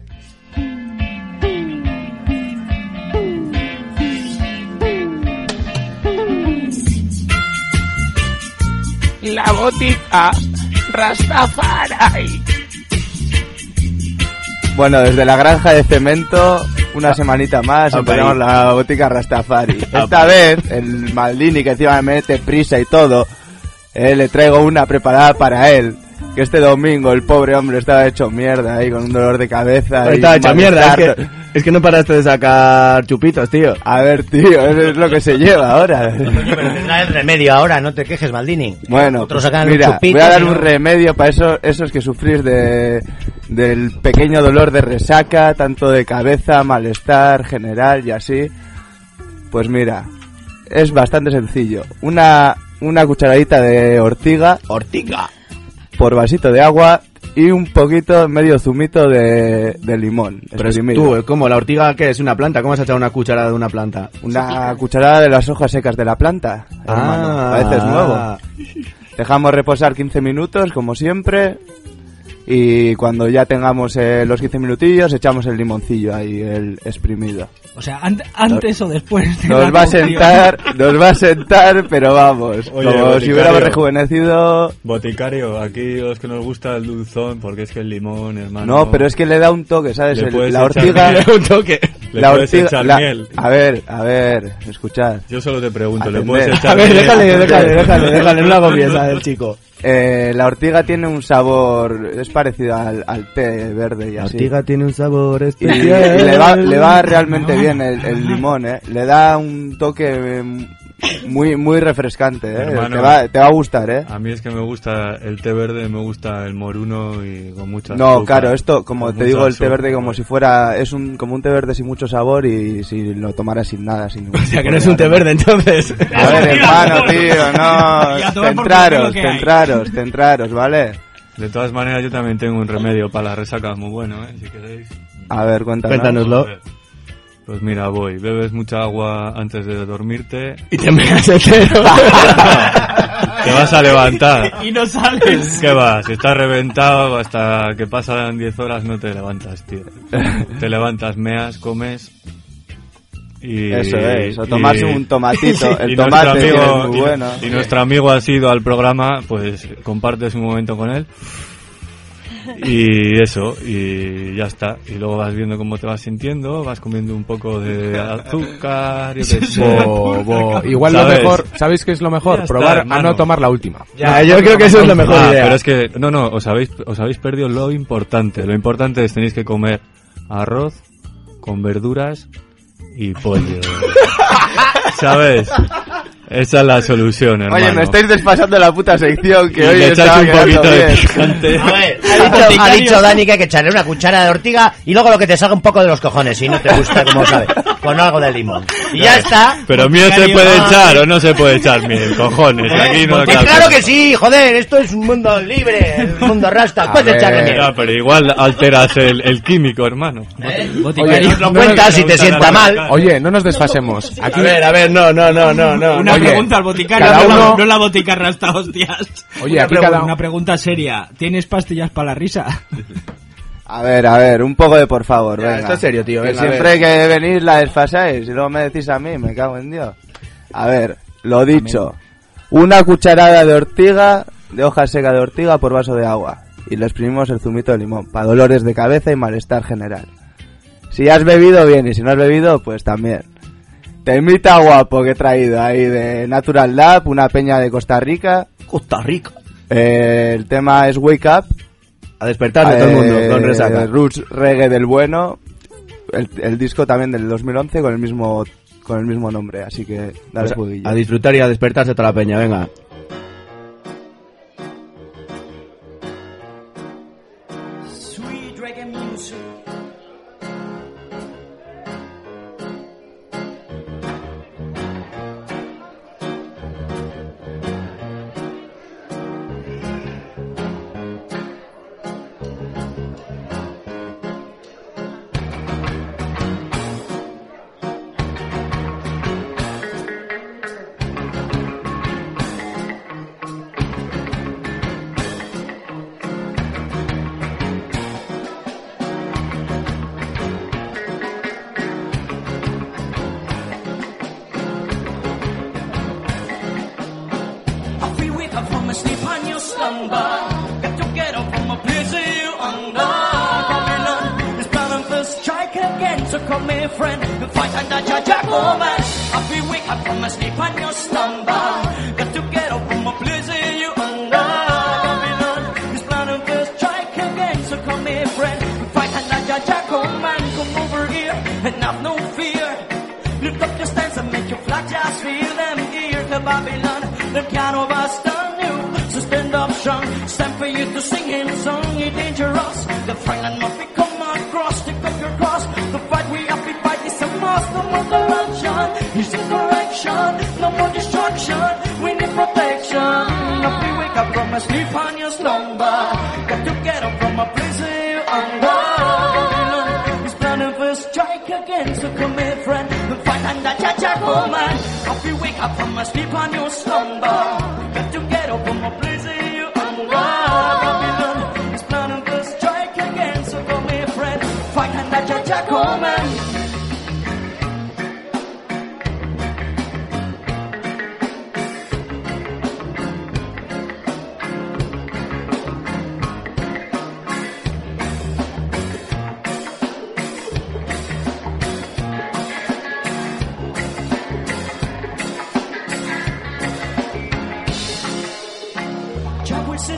La botica Rastafari. Bueno, desde la granja de cemento, una semanita más, Ah, empezamos ahí. la botica Rastafari. Ah, Esta ahí. vez, el Maldini, que encima me mete prisa y todo, eh, le traigo una preparada para él. Que este domingo el pobre hombre estaba hecho mierda ahí, con un dolor de cabeza. y Está un hecha mierda, es malestar. que, es que no paraste de sacar chupitos, tío. A ver, tío, eso es lo que se lleva ahora. Oye, pero tendrá el remedio ahora, no te quejes, Maldini. Bueno, Otros pues sacan mira, los chupitos voy a dar y un no- remedio para eso, esos que sufrís de del pequeño dolor de resaca, tanto de cabeza, malestar general y así. Pues mira, es bastante sencillo. Una una cucharadita de ortiga, Ortiga. por vasito de agua y un poquito, medio zumito de, de limón. Pero es exprimido. tú, ¿cómo? ¿La ortiga qué es? ¿Una planta? ¿Cómo has echado una cucharada de una planta? Una cucharada de las hojas secas de la planta, hermano. Ah. Pareces nuevo. Dejamos reposar quince minutos, como siempre. Y cuando ya tengamos eh, los quince minutillos, echamos el limoncillo ahí, el exprimido. O sea, an- antes o después de Nos la va a cocción. sentar, nos va a sentar, pero vamos. Oye, como si boticario. hubiéramos rejuvenecido. Boticario, aquí los que nos gusta el dulzón, porque es que el limón, hermano... No, pero es que le da un toque, ¿sabes? Le El- puedes la echar ortiga. miel. Un toque. ¿Le la puedes ortiga, echar la- miel? A ver, a ver, escuchad. Yo solo te pregunto, ¿le Atender. puedes echar A ver, miel? déjale, déjale, déjale, déjale, no la agobies al chico. Eh, la ortiga tiene un sabor, es parecido al, al té verde y La así. ortiga tiene un sabor Y, y especial. le, va, le va realmente bien el, el limón, ¿eh? Le da un toque eh, muy muy refrescante, ¿eh? Hermano, te, va, te va a gustar, ¿eh? A mí es que me gusta el té verde, me gusta el moruno y con mucha No, azúcar, claro, esto, como con te mucha digo, el té azúcar. verde como si fuera, es un como un té verde sin mucho sabor y si lo tomaras sin nada, sin O sea, que no es un té verde, entonces. A ver, hermano, tío, no, Y a tomar por centraros, culo que hay. centraros, centraros, ¿vale? De todas maneras, yo también tengo un remedio para la resaca muy bueno, ¿eh? Si queréis. A ver, cuéntanos. Cuéntanoslo. Pues mira, voy, bebes mucha agua antes de dormirte. Y te meas entero. Te vas a levantar. Y no sales. ¿Qué vas? Estás reventado, hasta que pasan diez horas no te levantas, tío. Te levantas, meas, comes. Y, Eso es, o tomarse y- un tomatito, el y tomate nuestro que amigo- es muy y- bueno. Y, nuestro amigo ha ido al programa, pues compartes un momento con él. Y eso, y ya está. Y luego vas viendo cómo te vas sintiendo, vas comiendo un poco de azúcar, yo qué sé. Bo, bo. Igual lo ¿Sabes? mejor, ¿sabéis qué es lo mejor? Ya está, Probar a hermano. no tomar la última. Ya, yo creo que eso es la mejor Ah, idea. Pero es que, no, no, os habéis, os habéis perdido lo importante. Lo importante es tenéis que comer arroz con verduras y pollo. ¿Sabes? Esa es la solución, hermano. Oye, me estáis desfasando la puta sección que Y hoy le estaba echas un quedando poquito de bien. picante. A ver, ha dicho, ha dicho Dani que hay que echarle una cuchara de ortiga y luego lo que te salga un poco de los cojones, si no te gusta, como sabes, con algo de limón. Y ya está. Pero miel se puede echar o no se puede echar miel, cojones. Aquí no Pues cabe. claro que sí, joder, esto es un mundo libre, el mundo rasta, puedes echarle miel. Ya, pero igual alteras el, el químico, hermano. Oye, nos lo cuentas si te sienta mal. Oye, no nos desfasemos. Aquí A ver, a ver, no, no, no, no, no. Una Oye, pregunta al boticario, cada no, la- uno- no la boticarra hasta hostias. Oye, una, aquí pregu- cada- una pregunta seria. ¿Tienes pastillas para la risa? A ver, a ver, un poco de por favor, Ya, venga. esto es serio, tío, Que venga, a siempre que venís la desfasáis y luego me decís a mí, me cago en Dios. A ver, lo dicho. Una cucharada de ortiga, de hoja seca de ortiga por vaso de agua. Y le exprimimos el zumito de limón, para dolores de cabeza y malestar general. Si has bebido, bien, y si no has bebido, pues también. Temita guapo que he traído ahí de Natural Lab, una peña de Costa Rica. Costa Rica. Eh, el tema es Wake Up. A despertar de todo el mundo, con resaca. Roots Reggae del bueno. El, el disco también del dos mil once con el mismo con el mismo nombre, así que dale Pues juguillo. a disfrutar y a despertarse toda la peña, venga. Sweet reggae music. If we wake up from a sleep and you slumber, got to get up from a place where you under. Babylon is planning to strike again, so come here, friend, and fight under Jajago, man. If we wake up from a sleep and you slumber, got to get up from a place where you under. Babylon is planning to strike again, so come here, friend, and fight under Jajago, man. Come over here and have no fear. Lift up your stance and make your flag just feel them ear to Babylon. They can't overstand you, so stand up strong. It's time for you to sing in song. You're dangerous. The final must be come across. Take up your cross. The fight we have to fight is a must. No more corruption. It's a correction. No more destruction. We need protection. If we wake up from a sleep on your slumber, got to get up from a place where you under. Babylon is planning for strike again. So come here, friend, and fight under Jajago, man. If you wake up from a sleep on your slumber, got to get up from a place where you under. Babylon is planning to strike again. So come here, friend, fight under Jajago, man.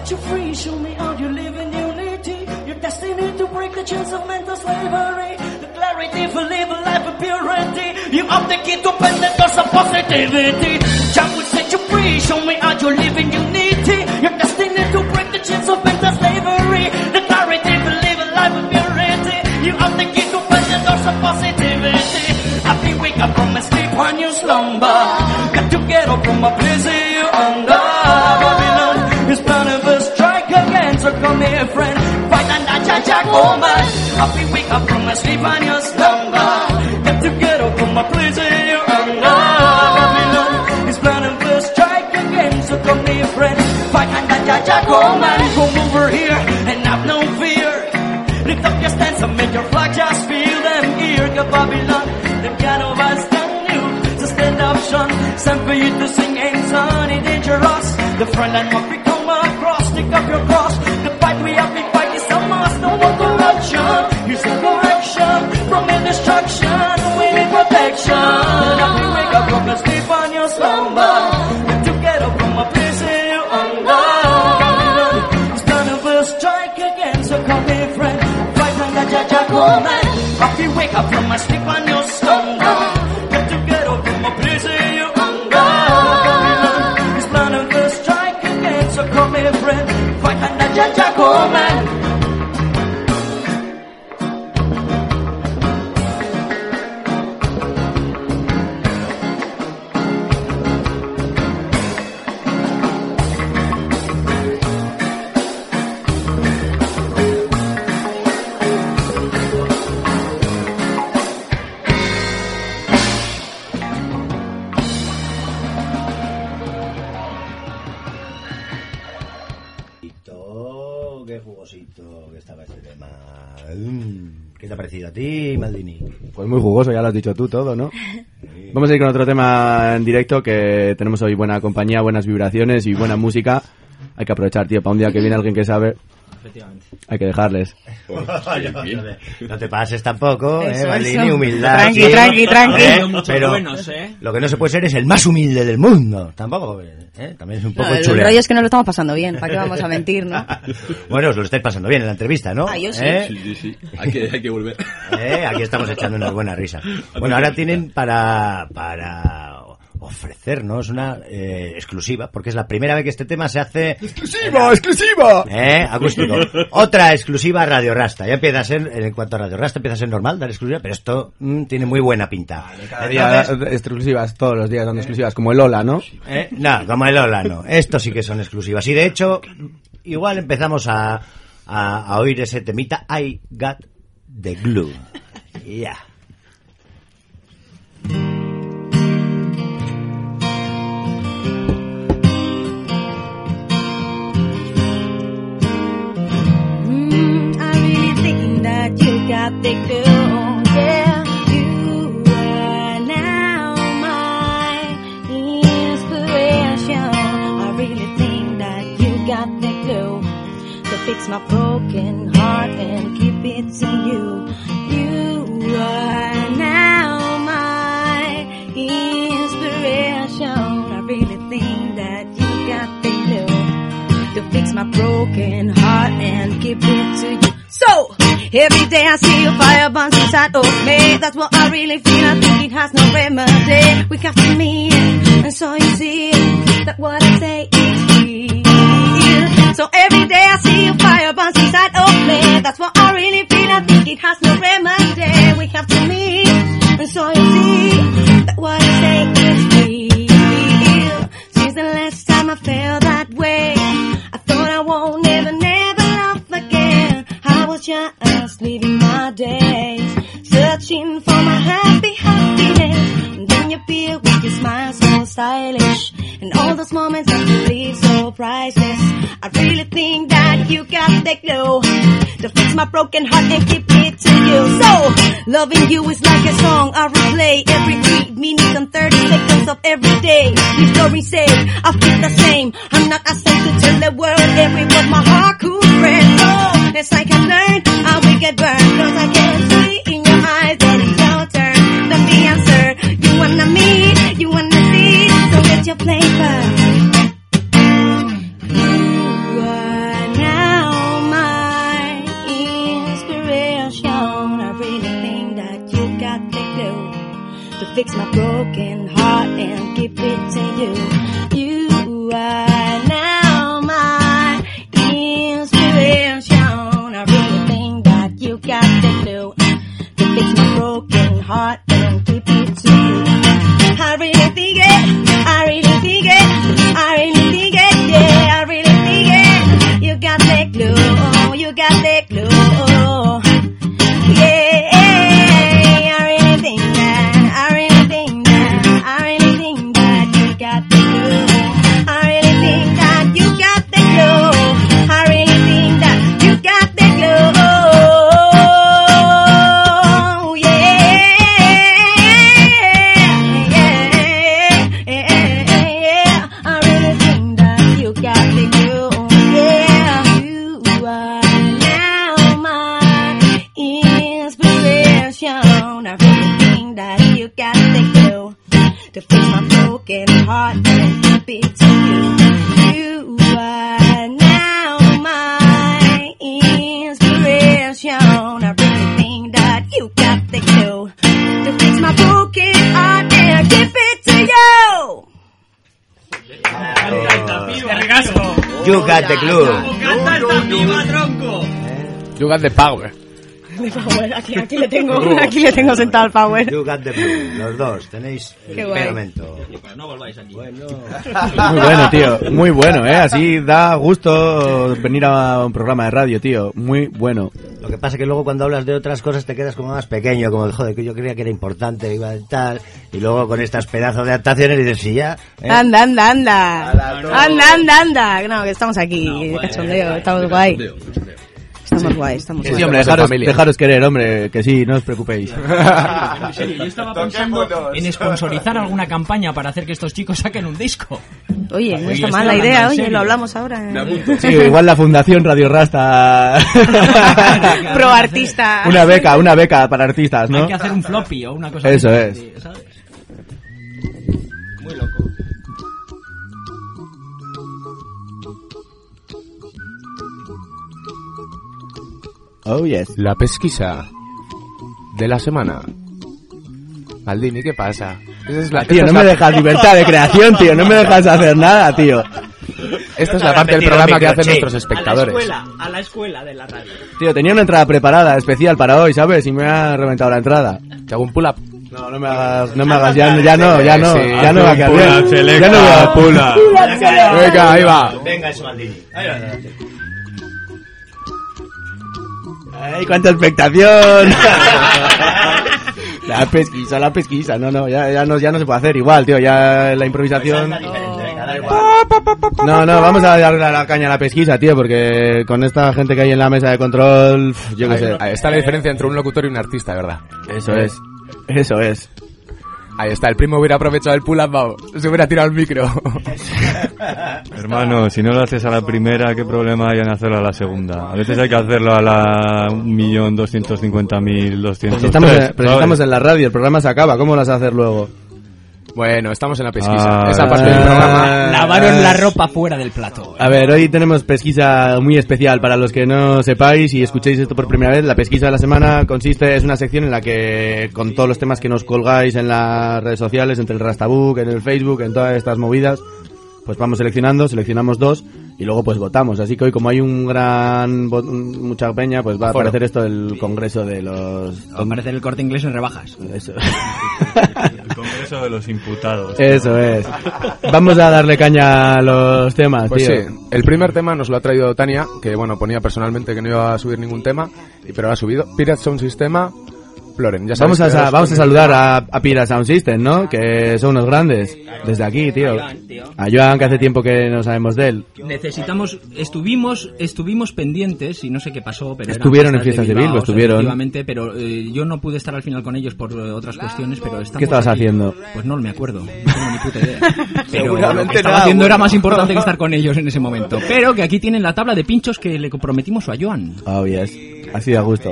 set you free. Show me how you live in unity. You're destined to break the chains of mental slavery. The clarity for live a life of purity. You have the key to open the doors of positivity. Jah will set you free. Show me how you live in unity. You're destined to break the chains of mental slavery. The clarity for live a life of purity. You have the key to open the doors of positivity. Happy wake up from a sleep when you slumber. Got to get up from a place you under. Babylon is planning for strike again. So come here, friend, fight and that Jah woman. Happy wake up from a sleep when you slumber. Got to get up from a place you under. Babylon is planning for strike again. So come here, friend, fight and that Jah woman. Come over here and have no fear. Lift up your stance and make your flag just feel them here. Go Babylon, them can't overstand you. So stand up, son. Stand for you to sing ain't sunny dangerous. The front line must be come across. Take up your cross. The fight we have, big fight is a must. No more corruption. Here's a correction from a destruction. We need protection. Now we wake up from the sleep on your slumber. Got to get up from a place you under. It's time of a strike again. So come here, friend. Jah woman, happy wake up from my sleep on your slumber. Got to get up from a place you under. Babylon is planning to strike again. So come here, friend, fight under Jah woman. Qué jugosito que estaba este tema. ¿Qué te ha parecido a ti, Maldini? Pues muy jugoso, ya lo has dicho tú todo, ¿no? Sí. Vamos a ir con otro tema en directo, que tenemos hoy buena compañía, buenas vibraciones y buena música. Hay que aprovechar, tío, para un día que viene alguien que sabe. Efectivamente. Hay que dejarles. no, no te pases tampoco, Eso, eh, Maldini, eso. humildad. Tranqui, sí. tranqui, tranqui. Eh, Muchos pero buenos, ¿eh? lo que no se puede ser es el más humilde del mundo. Tampoco, eh, también es un poco No, el chuleo. rollo es que nos lo estamos pasando bien, ¿para qué vamos a mentir, no? Bueno, os lo estáis pasando bien en la entrevista, ¿no? Ah, yo sí. ¿Eh? Sí, sí, sí. Hay que, hay que volver. Eh, aquí estamos echando unas buenas risas. Bueno, ahora tienen para para ofrecernos una eh, exclusiva, porque es la primera vez que este tema se hace... ¡Exclusiva, exclusiva! Eh, acústico. Otra exclusiva Radio Rasta. Ya empieza a ser, en cuanto a Radio Rasta, empieza a ser normal dar exclusiva, pero esto mmm, tiene muy buena pinta. Cada día exclusivas, todos los días dando exclusivas, como el Ola, ¿no? Eh, no, como el Ola, no. Estos sí que son exclusivas. Y de hecho, igual empezamos a, a, a oír ese temita, I Got the Glue. Ya. Yeah. Got the glue, yeah. You are now my inspiration. I really think that you got the glue to fix my broken heart and keep it to you. You are now my inspiration. I really think that you got the glue to fix my broken heart and keep it to you. So, every day I see a fire burns inside of me. That's what I really feel. I think it has no remedy. We have to meet, and so you see that what I say is real. So every day I see a fire burns inside of me. That's what I really feel. I think it has no remedy. We have to meet, and so you see that what I say is real. Since the last time I felt that way, I thought I won't never, never love again. I was just living my days, searching for my happy happiness. And then you appear with your smile so stylish, and all those moments I believe so priceless. I really think that you got the glow to fix my broken heart and keep it to you. So, loving you is like a song I replay every three minutes and thirty seconds of every day. Your story says I feel the same. I'm not ashamed to tell the world every word my heart could read. Oh, it's like I learned how we get burned, cause I can see in your eyes that it's your turn. Don't be answered. You wanna meet, you wanna see, so get your flavor. You are broken heart and give it to you. You are now my inspiration. I really think that you got the clue to fix my broken heart and give it to you. I really think it, I really think it, I really think it, yeah, I really think it. You got the clue, you got the clue, yeah, I really think that, I really think that, I really think that you got the clue. I really think that you got the clue. I really think that you got the clue, yeah, yeah, I really think that you got the clue, yeah. You are now my inspiration. I really think that you got the clue to fix my broken heart and keep it to you. You are now my inspiration. I really think that you got the clue to fix my broken heart and keep it to you. You got the clue. You got the power. De Power, aquí, aquí le tengo, aquí le tengo sentado el Power. You got the clue. Los dos tenéis Qué el guay. pegamento. No volváis aquí. Bueno. Muy bueno, tío. Muy bueno, ¿eh? Así da gusto venir a un programa de radio, tío. Muy bueno. Lo que pasa es que luego cuando hablas de otras cosas te quedas como más pequeño, como joder, que yo creía que era importante, iba a tal, y luego con estas pedazos de adaptaciones dices, sí, ya. ¿eh? Anda, anda, anda. Anda, anda, anda. No, que estamos aquí de cachondeo, estamos guay. Estamos guay, estamos Sí, guay. hombre, dejaros, dejaros querer, hombre, que sí, no os preocupéis. En serio, yo estaba pensando en sponsorizar alguna campaña para hacer que estos chicos saquen un disco. Oye, no Oye, está estoy mal la hablando idea, en oye, serio. lo hablamos ahora. Sí, igual la Fundación Radio Rasta. Pro artista. Una beca, una beca para artistas, ¿no? Hay que hacer un floppy o una cosa Eso así, es. ¿sabes? Muy loco. Oh, yes. La pesquisa de la semana. Maldini, ¿qué pasa? Esa es la, Tío, esta no es me la- dejas libertad de creación, tío. No me dejas hacer nada, tío. Esta es la parte del programa que hacen nuestros espectadores. A la escuela, a la escuela de la radio. Tío, tenía una entrada preparada, especial para hoy, ¿sabes? Y me ha reventado la entrada. Te hago un pull-up. No, no me hagas, no me hagas, ya, ya no, ya no, Sí, ya no va a quedar pull-up, bien. selecta, Ya no voy a pull-up. Venga, ahí va. Venga, eso, Maldini. Ahí va, ahí va. ¡Ay, cuánta expectación! La pesquisa, la pesquisa. No, no, ya, ya no, ya no se puede hacer igual, tío. Ya la improvisación. No, no, vamos a darle la caña a la pesquisa, tío, porque con esta gente que hay en la mesa de control, pf, yo qué Ahí, sé. ahí está la diferencia entre un locutor y un artista, ¿verdad? Eso es. Eso es. Ahí está, el primo hubiera aprovechado el pull-up, vamos, se hubiera tirado el micro. Hermano, si no lo haces a la primera, ¿qué problema hay en hacerlo a la segunda? A veces hay que hacerlo a la un millón doscientos cincuenta mil doscientos Pero si estamos, en, pero si estamos en la radio, el programa se acaba, ¿cómo lo vas a hacer luego? Bueno, estamos en la pesquisa. Ah, Esa parte del ah, programa. Lavaron la ropa fuera del plato. A ver, hoy tenemos pesquisa muy especial para los que no sepáis y escuchéis esto por primera vez. La pesquisa de la semana consiste, es una sección en la que con todos los temas que nos colgáis en las redes sociales, entre el Rastabook, en el Facebook, en todas estas movidas, pues vamos seleccionando, seleccionamos dos y luego pues votamos. Así que hoy, como hay un gran vo- mucha peña, pues va a Aforo. aparecer esto el congreso de los... Va a aparecer el Corte Inglés en rebajas. Eso. El Congreso de los Imputados. Eso es. Vamos a darle caña a los temas, Pues tío. sí, el primer tema nos lo ha traído Tania, que bueno, ponía personalmente que no iba a subir ningún tema, y- pero ha subido. Pirate Sound System, Floren. Ya sabes Vamos a, que sa- ahora vamos a es- saludar a, a Pira Sound System, ¿no? Que son unos grandes. Desde aquí, tío. A Joan, que hace tiempo que no sabemos de él. Necesitamos, estuvimos, estuvimos pendientes y no sé qué pasó, pero eran Estuvieron en fiestas de Bilbao, estuvieron. efectivamente, pero eh, yo no pude estar al final con ellos por eh, otras cuestiones, pero estamos ¿Qué estabas aquí. haciendo? Pues no me acuerdo, no tengo ni puta idea. Pero lo Seguramente que estaba nada, haciendo era bueno. más importante que estar con ellos en ese momento. Pero que aquí tienen la tabla de pinchos que le comprometimos a Joan. Oh, yes. Así de a gusto.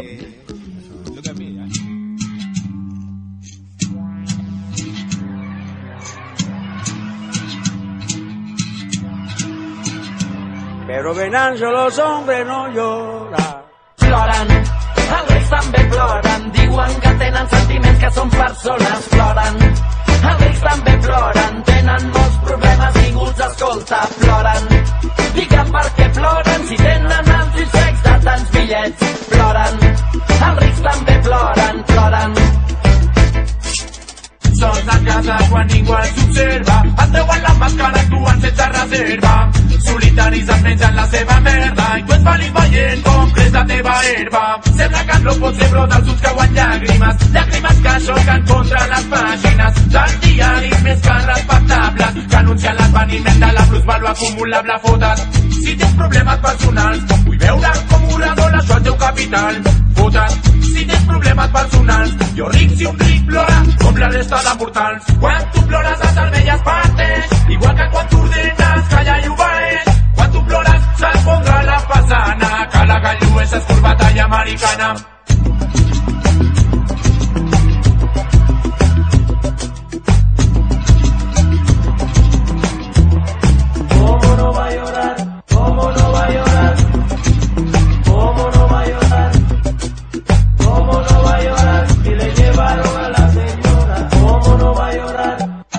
Pero venancio los hombres no lloran. Ploren, els també ploren, diuen que tenen sentiments que són persones, ploren, els escolta, ploren. Digue'm per què ploren si tenen els ulls secs de tants bitllets. Ploren, els rics també ploren, ploren. Sols a casa quan ningú els observa, es treuen la màscara actuant sense reserva. Solitaris es mengen la seva merda i tu ets feliç veient com creix la teva herba. Sembla que no pot ser, però dels ulls cauen llàgrimes, llàgrimes que xoquen contra les pàgines dels diaris més que respectables que anuncien l'esveniment de la plusvàlua acumulable. Fota't, si tens problemes personals, vull veure com orador això el teu capital. Fota't, si tens problemes personals, jo ric si un ric plora com la resta de mortals. Quan tu plores el cervell es parteix, igual que quan t'ordenes calla i obeeix. Quan tu plores se'l fondrà la façana, que la galluesa és corbata i americana. ¿Cómo no va a llorar? ¿Cómo no va a llorar? ¿Cómo no va a llorar? ¿Cómo no va a llorar? Si le llevaron a la señora. ¿Cómo no va a llorar?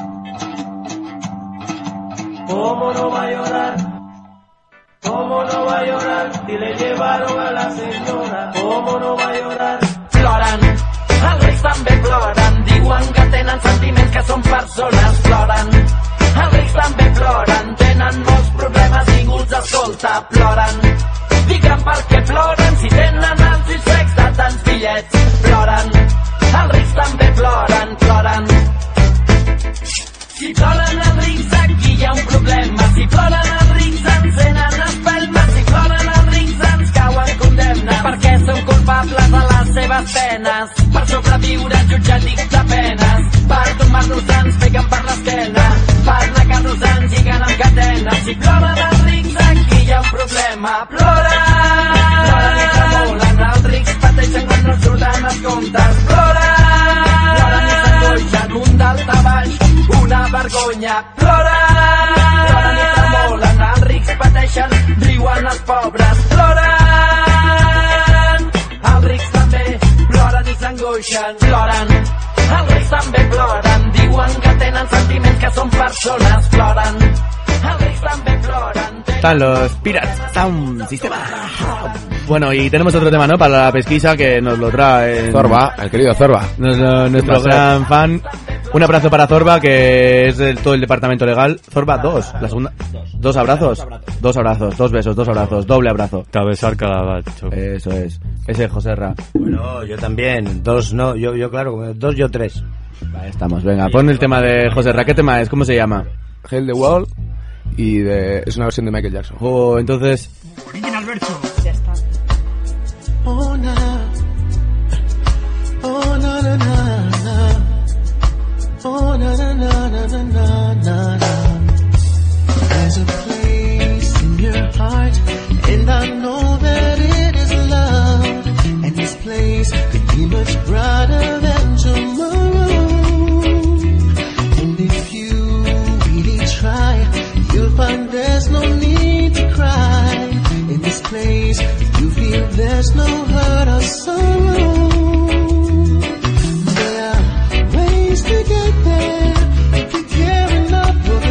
¿Cómo no va a llorar? ¿Cómo no va a llorar? Si le llevaron a la señora. ¿Cómo no va a llorar? Ploren, els rics també ploren. Diuen que tenen sentiments que són persones. Ploren, els rics també ploren. Tenen molts problemes, ningú els escolta. Ploren, digue'm per què ploren si tenen els ulls secs de tants bitllets. Ploren, els rics també ploren, ploren. Si ploren els rics aquí hi ha un problema. Si ploren els rics encenen espelmes. Si ploren els rics ens cauen condemnes, perquè són culpables de les seves penes. Per sobreviure jutjats de penes, per tombar-nos ens peguen per l'esquena, per negar-nos ens lliguen amb cadenes. Si ploren els rics aquí hi ha un problema. Ploren, ploren i tremolen. Els rics pateixen quan no surten els comptes. Ploren, ploren i s'angoixen. Un dalt a baix, una vergonya. Ploren, ploren i tremolen. Els rics pateixen, riuen els pobres. Ploren, els rics també ploren i s'angoixen. Ploren, els rics també ploren. Diuen que tenen sentiments que són persones. Ploren, els rics també ploren. Están los Pirates Sound System. Bueno, y tenemos otro tema, ¿no? Para la pesquisa que nos lo trae Zorba, el querido Zorba. Nuestro, nuestro gran fan. Un abrazo para Zorba, que es de todo el departamento legal. Zorba, dos. La segunda. Dos abrazos. Dos abrazos, dos besos, dos abrazos, doble abrazo. Cabezar calabacho. Eso es. Ese es Joserra. Bueno, yo también. Dos, no, yo, yo claro, dos, yo tres. Ahí estamos, venga, pon el tema de Joserra. ¿Qué tema es? ¿Cómo se llama? Hell the Wall. Y de, es una versión de Michael Jackson. Oh, entonces. Original Verso. Ya está. Oh, na, oh, na, na, na, na. Oh, na, na, na, na, na, na, na. There's a place in your heart, and I know that it is love. And this place could be much brighter than tomorrow. And if you really try, you'll find there's no need to cry. In this place, you feel there's no hurt or sorrow. There are ways to get there if you care enough for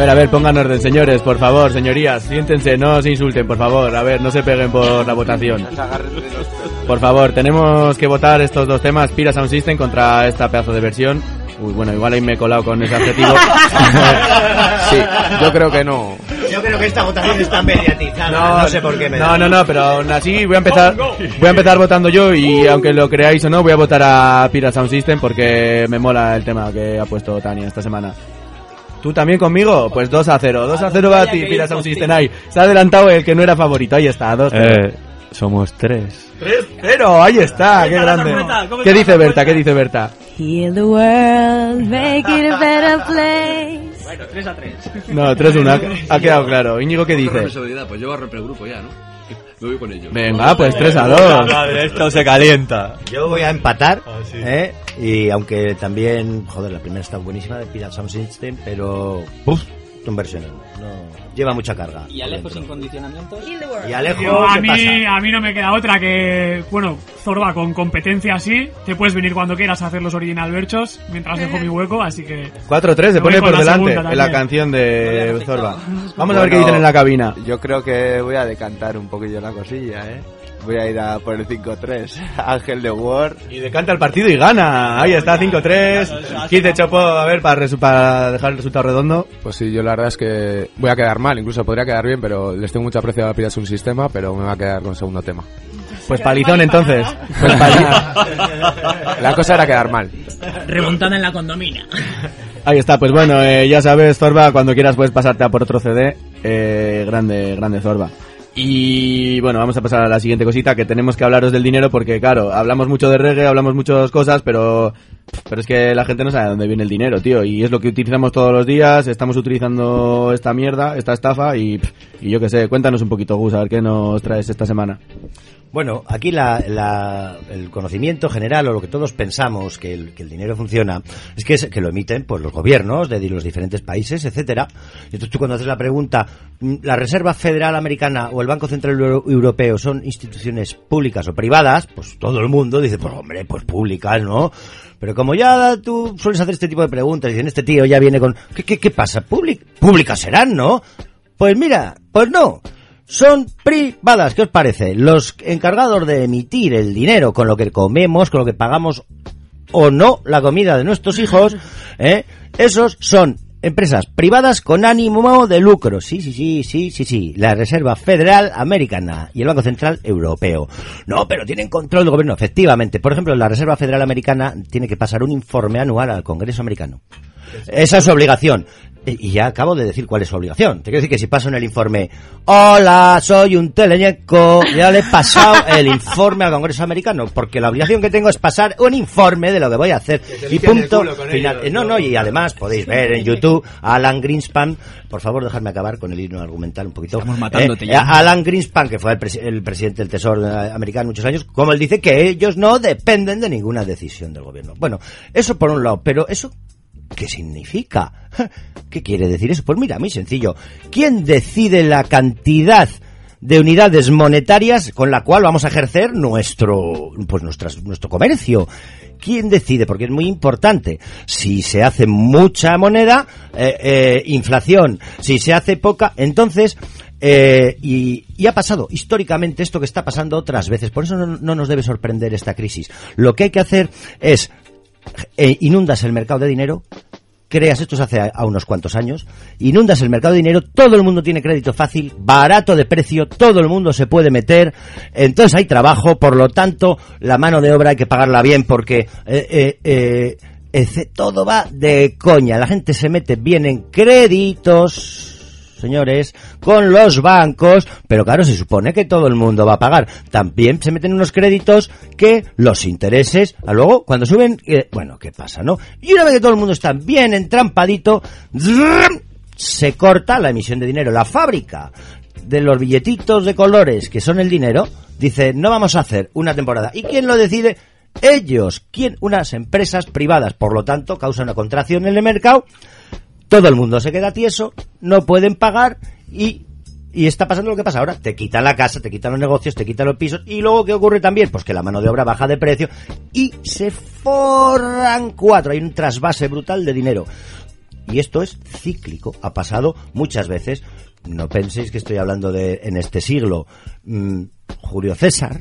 ver, a ver, pongan orden, señores, por favor, señorías, siéntense, no se insulten, por favor, a ver, no se peguen por la votación. Por favor, tenemos que votar estos dos temas, Pira Sound System contra esta pedazo de versión. Uy, bueno, igual ahí me he colado con ese adjetivo. Sí, yo creo que no. Yo creo que esta votación está mediatizada, no, no sé por qué me No, da. no, no, pero aún así voy a empezar voy a empezar votando yo y aunque lo creáis o no, voy a votar a Pira Sound System porque me mola el tema que ha puesto Tania esta semana. ¿Tú también conmigo? Pues dos a cero. dos a cero va a ti, Pira Sound System ahí. Se ha adelantado el que no era favorito, ahí está, dos cero. Eh, somos tres. tres cero, ahí está, qué grande. ¿Qué dice Berta? ¿Qué dice Berta? Heal the world, make it a better place. Bueno, tres a tres. No, tres uno, ha, ha quedado claro. Íñigo, ¿qué dice? Responsabilidad, pues yo voy a romper el grupo ya, ¿no? Me voy con ellos. Venga, pues tres a dos. Madre, esto se calienta. Yo voy a empatar, ¿eh? Y aunque también, joder, la primera está buenísima de Pirate Sound System, pero uf, un versional, no lleva mucha carga. ¿Y Alejo sin condicionamientos? Y Alejo, Yo, a ¿qué mí pasa? a mí no me queda otra que, bueno, Zorba, con competencia así, te puedes venir cuando quieras a hacer los original verchos mientras dejo mi hueco, así que cuatro tres, se me voy pone con por la delante segunda en la también. canción de Zorba. Vamos a ver Bueno, qué dicen en la cabina. Yo creo que voy a decantar un poquillo la cosilla, ¿eh? Voy a ir a por el cinco tres. Ángel de Ward. Y decanta el partido y gana. Ahí está, cinco tres. quince Chopo, a ver, para, resu- para dejar el resultado redondo. Pues sí, yo la verdad es que voy a quedar mal, incluso podría quedar bien, pero les tengo mucho aprecio a Pira Sound System, pero me va a quedar con el segundo tema. Pues palizón entonces. Pues palizón. La cosa era quedar mal. Remontada en la condomina. Ahí está, pues bueno, eh, ya sabes, Zorba, cuando quieras puedes pasarte a por otro C D. Eh, grande, grande Zorba. Y bueno, vamos a pasar a la siguiente cosita, que tenemos que hablaros del dinero porque, claro, hablamos mucho de reggae, hablamos muchas cosas, pero pero es que la gente no sabe de dónde viene el dinero, tío, y es lo que utilizamos todos los días, estamos utilizando esta mierda, esta estafa, y, y yo qué sé, cuéntanos un poquito, Gus, a ver qué nos traes esta semana. Bueno, aquí la, la, el conocimiento general o lo que todos pensamos que el, que el dinero funciona es que, es que lo emiten pues los gobiernos de los diferentes países, etcétera. Y entonces tú cuando haces la pregunta, ¿la Reserva Federal Americana o el Banco Central Euro- Europeo son instituciones públicas o privadas? Pues todo el mundo dice, pues hombre, pues públicas, ¿no? Pero como ya tú sueles hacer este tipo de preguntas y dicen, este tío ya viene con... ¿Qué, qué, qué pasa? ¿Públic- Públicas serán, ¿no? Pues mira, pues no. Son privadas, ¿qué os parece? Los encargados de emitir el dinero con lo que comemos, con lo que pagamos o no la comida de nuestros hijos, ¿eh? Esos son empresas privadas con ánimo de lucro. Sí, sí, sí, sí, sí, sí. La Reserva Federal Americana y el Banco Central Europeo. No, pero tienen control del gobierno, efectivamente. Por ejemplo, la Reserva Federal Americana tiene que pasar un informe anual al Congreso americano. Esa es su obligación. Y ya acabo de decir cuál es su obligación. Te quiero decir que si paso en el informe, hola, soy un teleñeco, ya le he pasado el informe al Congreso americano, porque la obligación que tengo es pasar un informe de lo que voy a hacer. Y punto final. Eh, No, no, y además podéis ver en YouTube a Alan Greenspan, por favor, dejadme acabar con el himno argumental un poquito. Estamos matándote Eh, ya. Alan Greenspan, que fue el, presi- el presidente del Tesoro eh, americano muchos años, como él dice que ellos no dependen de ninguna decisión del gobierno. Bueno, eso por un lado, pero eso ¿qué significa? ¿Qué quiere decir eso? Pues mira, muy sencillo. ¿Quién decide la cantidad de unidades monetarias con la cual vamos a ejercer nuestro, pues nuestras, nuestro comercio? ¿Quién decide? Porque es muy importante. Si se hace mucha moneda, eh, eh, inflación. Si se hace poca, entonces... Eh, y, y ha pasado históricamente esto que está pasando otras veces. Por eso no, no nos debe sorprender esta crisis. Lo que hay que hacer es... Eh, inundas el mercado de dinero, creas, esto se hace a, a unos cuantos años, inundas el mercado de dinero, todo el mundo tiene crédito fácil, barato de precio, todo el mundo se puede meter, entonces hay trabajo, por lo tanto la mano de obra hay que pagarla bien porque eh, eh, eh, eh, todo va de coña, la gente se mete bien en créditos, señores, con los bancos, pero claro, se supone que todo el mundo va a pagar. También se meten unos créditos que los intereses, a luego, cuando suben, eh, bueno, ¿qué pasa, no? Y una vez que todo el mundo está bien entrampadito, se corta la emisión de dinero. La fábrica de los billetitos de colores, que son el dinero, dice, no vamos a hacer una temporada. ¿Y quién lo decide? Ellos, ¿quién? Unas empresas privadas, por lo tanto, causa una contracción en el mercado. Todo el mundo se queda tieso, no pueden pagar y, y está pasando lo que pasa ahora. Te quitan la casa, te quitan los negocios, te quitan los pisos. Y luego, ¿qué ocurre también? Pues que la mano de obra baja de precio y se forran cuatro. Hay un trasvase brutal de dinero. Y esto es cíclico, ha pasado muchas veces. No penséis que estoy hablando de en este siglo. Mm, Julio César,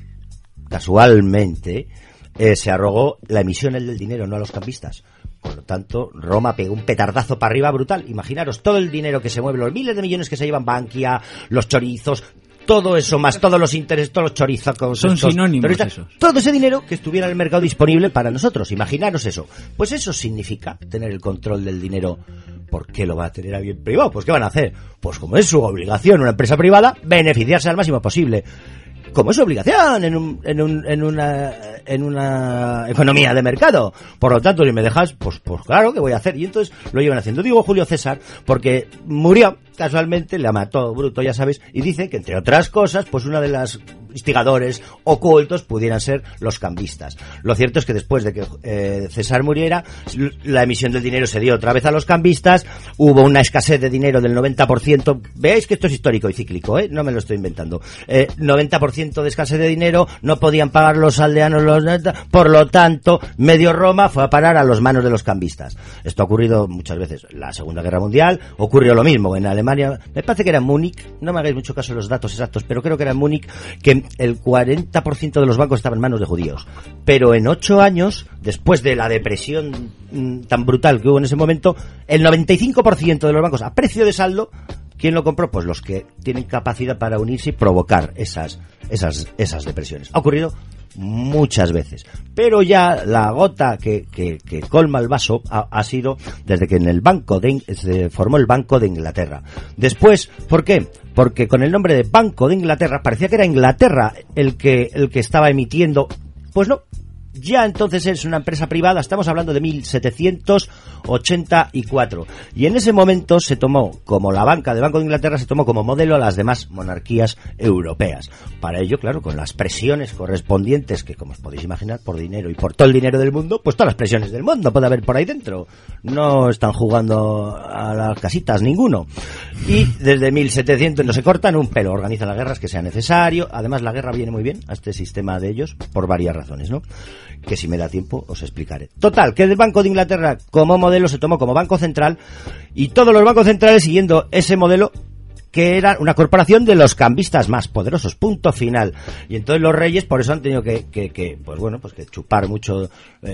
casualmente, eh, se arrogó la emisión del dinero, no a los cambistas. Por lo tanto, Roma pegó un petardazo para arriba brutal. Imaginaros todo el dinero que se mueve, los miles de millones que se llevan Bankia, los chorizos, todo eso, más todos los intereses, todos los chorizos. Son sinónimos esos. Todo ese dinero que estuviera en el mercado disponible para nosotros. Imaginaros eso. Pues eso significa tener el control del dinero. ¿Por qué lo va a tener alguien privado? Pues ¿qué van a hacer? Pues como es su obligación una empresa privada, beneficiarse al máximo posible. Como es su obligación en, un, en, un, en, una, en una economía de mercado. Por lo tanto, si me dejas, pues, pues claro, ¿qué voy a hacer? Y entonces lo llevan haciendo. Digo Julio César porque murió, casualmente, le mató Bruto, ya sabéis, y dice que, entre otras cosas, pues una de las instigadores ocultos pudieran ser los cambistas. Lo cierto es que después de que eh, César muriera, la emisión del dinero se dio otra vez a los cambistas, hubo una escasez de dinero del noventa por ciento, veáis que esto es histórico y cíclico, ¿eh? No me lo estoy inventando, eh, noventa por ciento de escasez de dinero, no podían pagar los aldeanos, los, por lo tanto, medio Roma fue a parar a las manos de los cambistas. Esto ha ocurrido muchas veces. La Segunda Guerra Mundial ocurrió lo mismo en Alemania, me parece que era en Múnich, no me hagáis mucho caso de los datos exactos, pero creo que era en Múnich, que el cuarenta por ciento de los bancos estaban en manos de judíos. Pero en ocho años, después de la depresión mmm, tan brutal que hubo en ese momento, el noventa y cinco por ciento de los bancos a precio de saldo, ¿quién lo compró? Pues los que tienen capacidad para unirse y provocar esas, esas, esas depresiones. Ha ocurrido muchas veces. Pero ya la gota que, que, que colma el vaso ha, ha sido desde que en el banco de, se formó el Banco de Inglaterra. Después, ¿por qué? Porque con el nombre de Banco de Inglaterra parecía que era Inglaterra el que, el que estaba emitiendo. Pues no. Ya entonces es una empresa privada, estamos hablando de mil setecientos ochenta y cuatro. Y en ese momento se tomó, como la banca del Banco de Inglaterra, se tomó como modelo a las demás monarquías europeas. Para ello, claro, con las presiones correspondientes, que como os podéis imaginar, por dinero y por todo el dinero del mundo, pues todas las presiones del mundo puede haber por ahí dentro. No están jugando a las casitas ninguno. Y desde mil setecientos no se cortan un pelo, organizan las guerras que sea necesario. Además, la guerra viene muy bien a este sistema de ellos, por varias razones, ¿no? Que si me da tiempo os explicaré. Total, que el Banco de Inglaterra como modelo se tomó como banco central y todos los bancos centrales siguiendo ese modelo, que era una corporación de los cambistas más poderosos, punto final. Y entonces los reyes por eso han tenido que, que, que pues bueno, pues que chupar mucho, eh,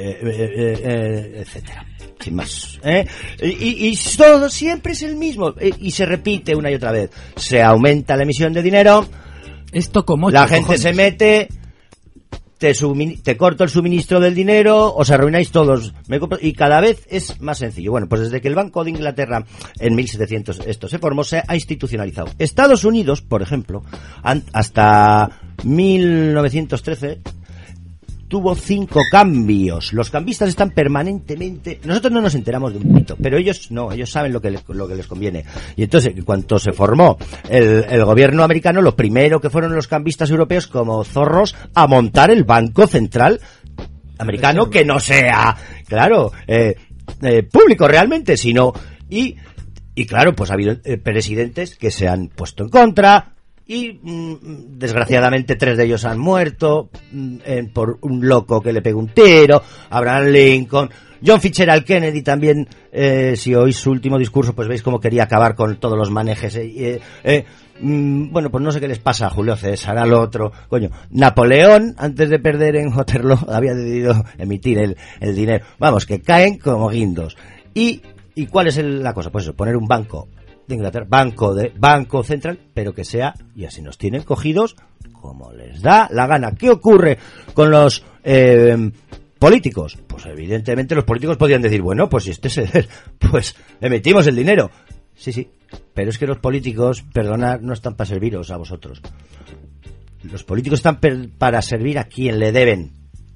eh, eh, etcétera, sin más, ¿eh? Y, y todo siempre es el mismo, eh, y se repite una y otra vez. Se aumenta la emisión de dinero, esto como la gente cojones. se mete, Te, te corto el suministro del dinero, os arruináis todos. Me y cada vez es más sencillo. Bueno, pues desde que el Banco de Inglaterra en mil setecientos esto se formó, se ha institucionalizado. Estados Unidos, por ejemplo, han, hasta mil novecientos trece tuvo cinco cambios. Los cambistas están permanentemente. Nosotros no nos enteramos de un pito, pero ellos no, ellos saben lo que les, lo que les conviene. Y entonces, en cuanto se formó el, el gobierno americano, lo primero que fueron los cambistas europeos como zorros a montar el Banco Central americano, que no sea, claro, eh, eh, público realmente, sino y y claro, pues ha habido eh, presidentes que se han puesto en contra. Y mmm, desgraciadamente tres de ellos han muerto mmm, eh, por un loco que le pegó un tiro. Abraham Lincoln, John Fitzgerald Kennedy también, eh, si oís su último discurso pues veis cómo quería acabar con todos los manejes. Eh, eh, eh, mmm, bueno, pues no sé qué les pasa a Julio César, al otro, coño. Napoleón, antes de perder en Waterloo, había decidido emitir el, el dinero. Vamos, que caen como guindos. ¿Y, y cuál es el, la cosa? Pues eso, poner un banco de Inglaterra, banco de banco central, pero que sea, y así nos tienen cogidos como les da la gana. ¿Qué ocurre con los eh, políticos? Pues evidentemente los políticos podrían decir, bueno, pues si este es el, pues emitimos el dinero. Sí, sí, pero es que los políticos, perdonad, no están para serviros a vosotros. Los políticos están per, para servir a quien le deben.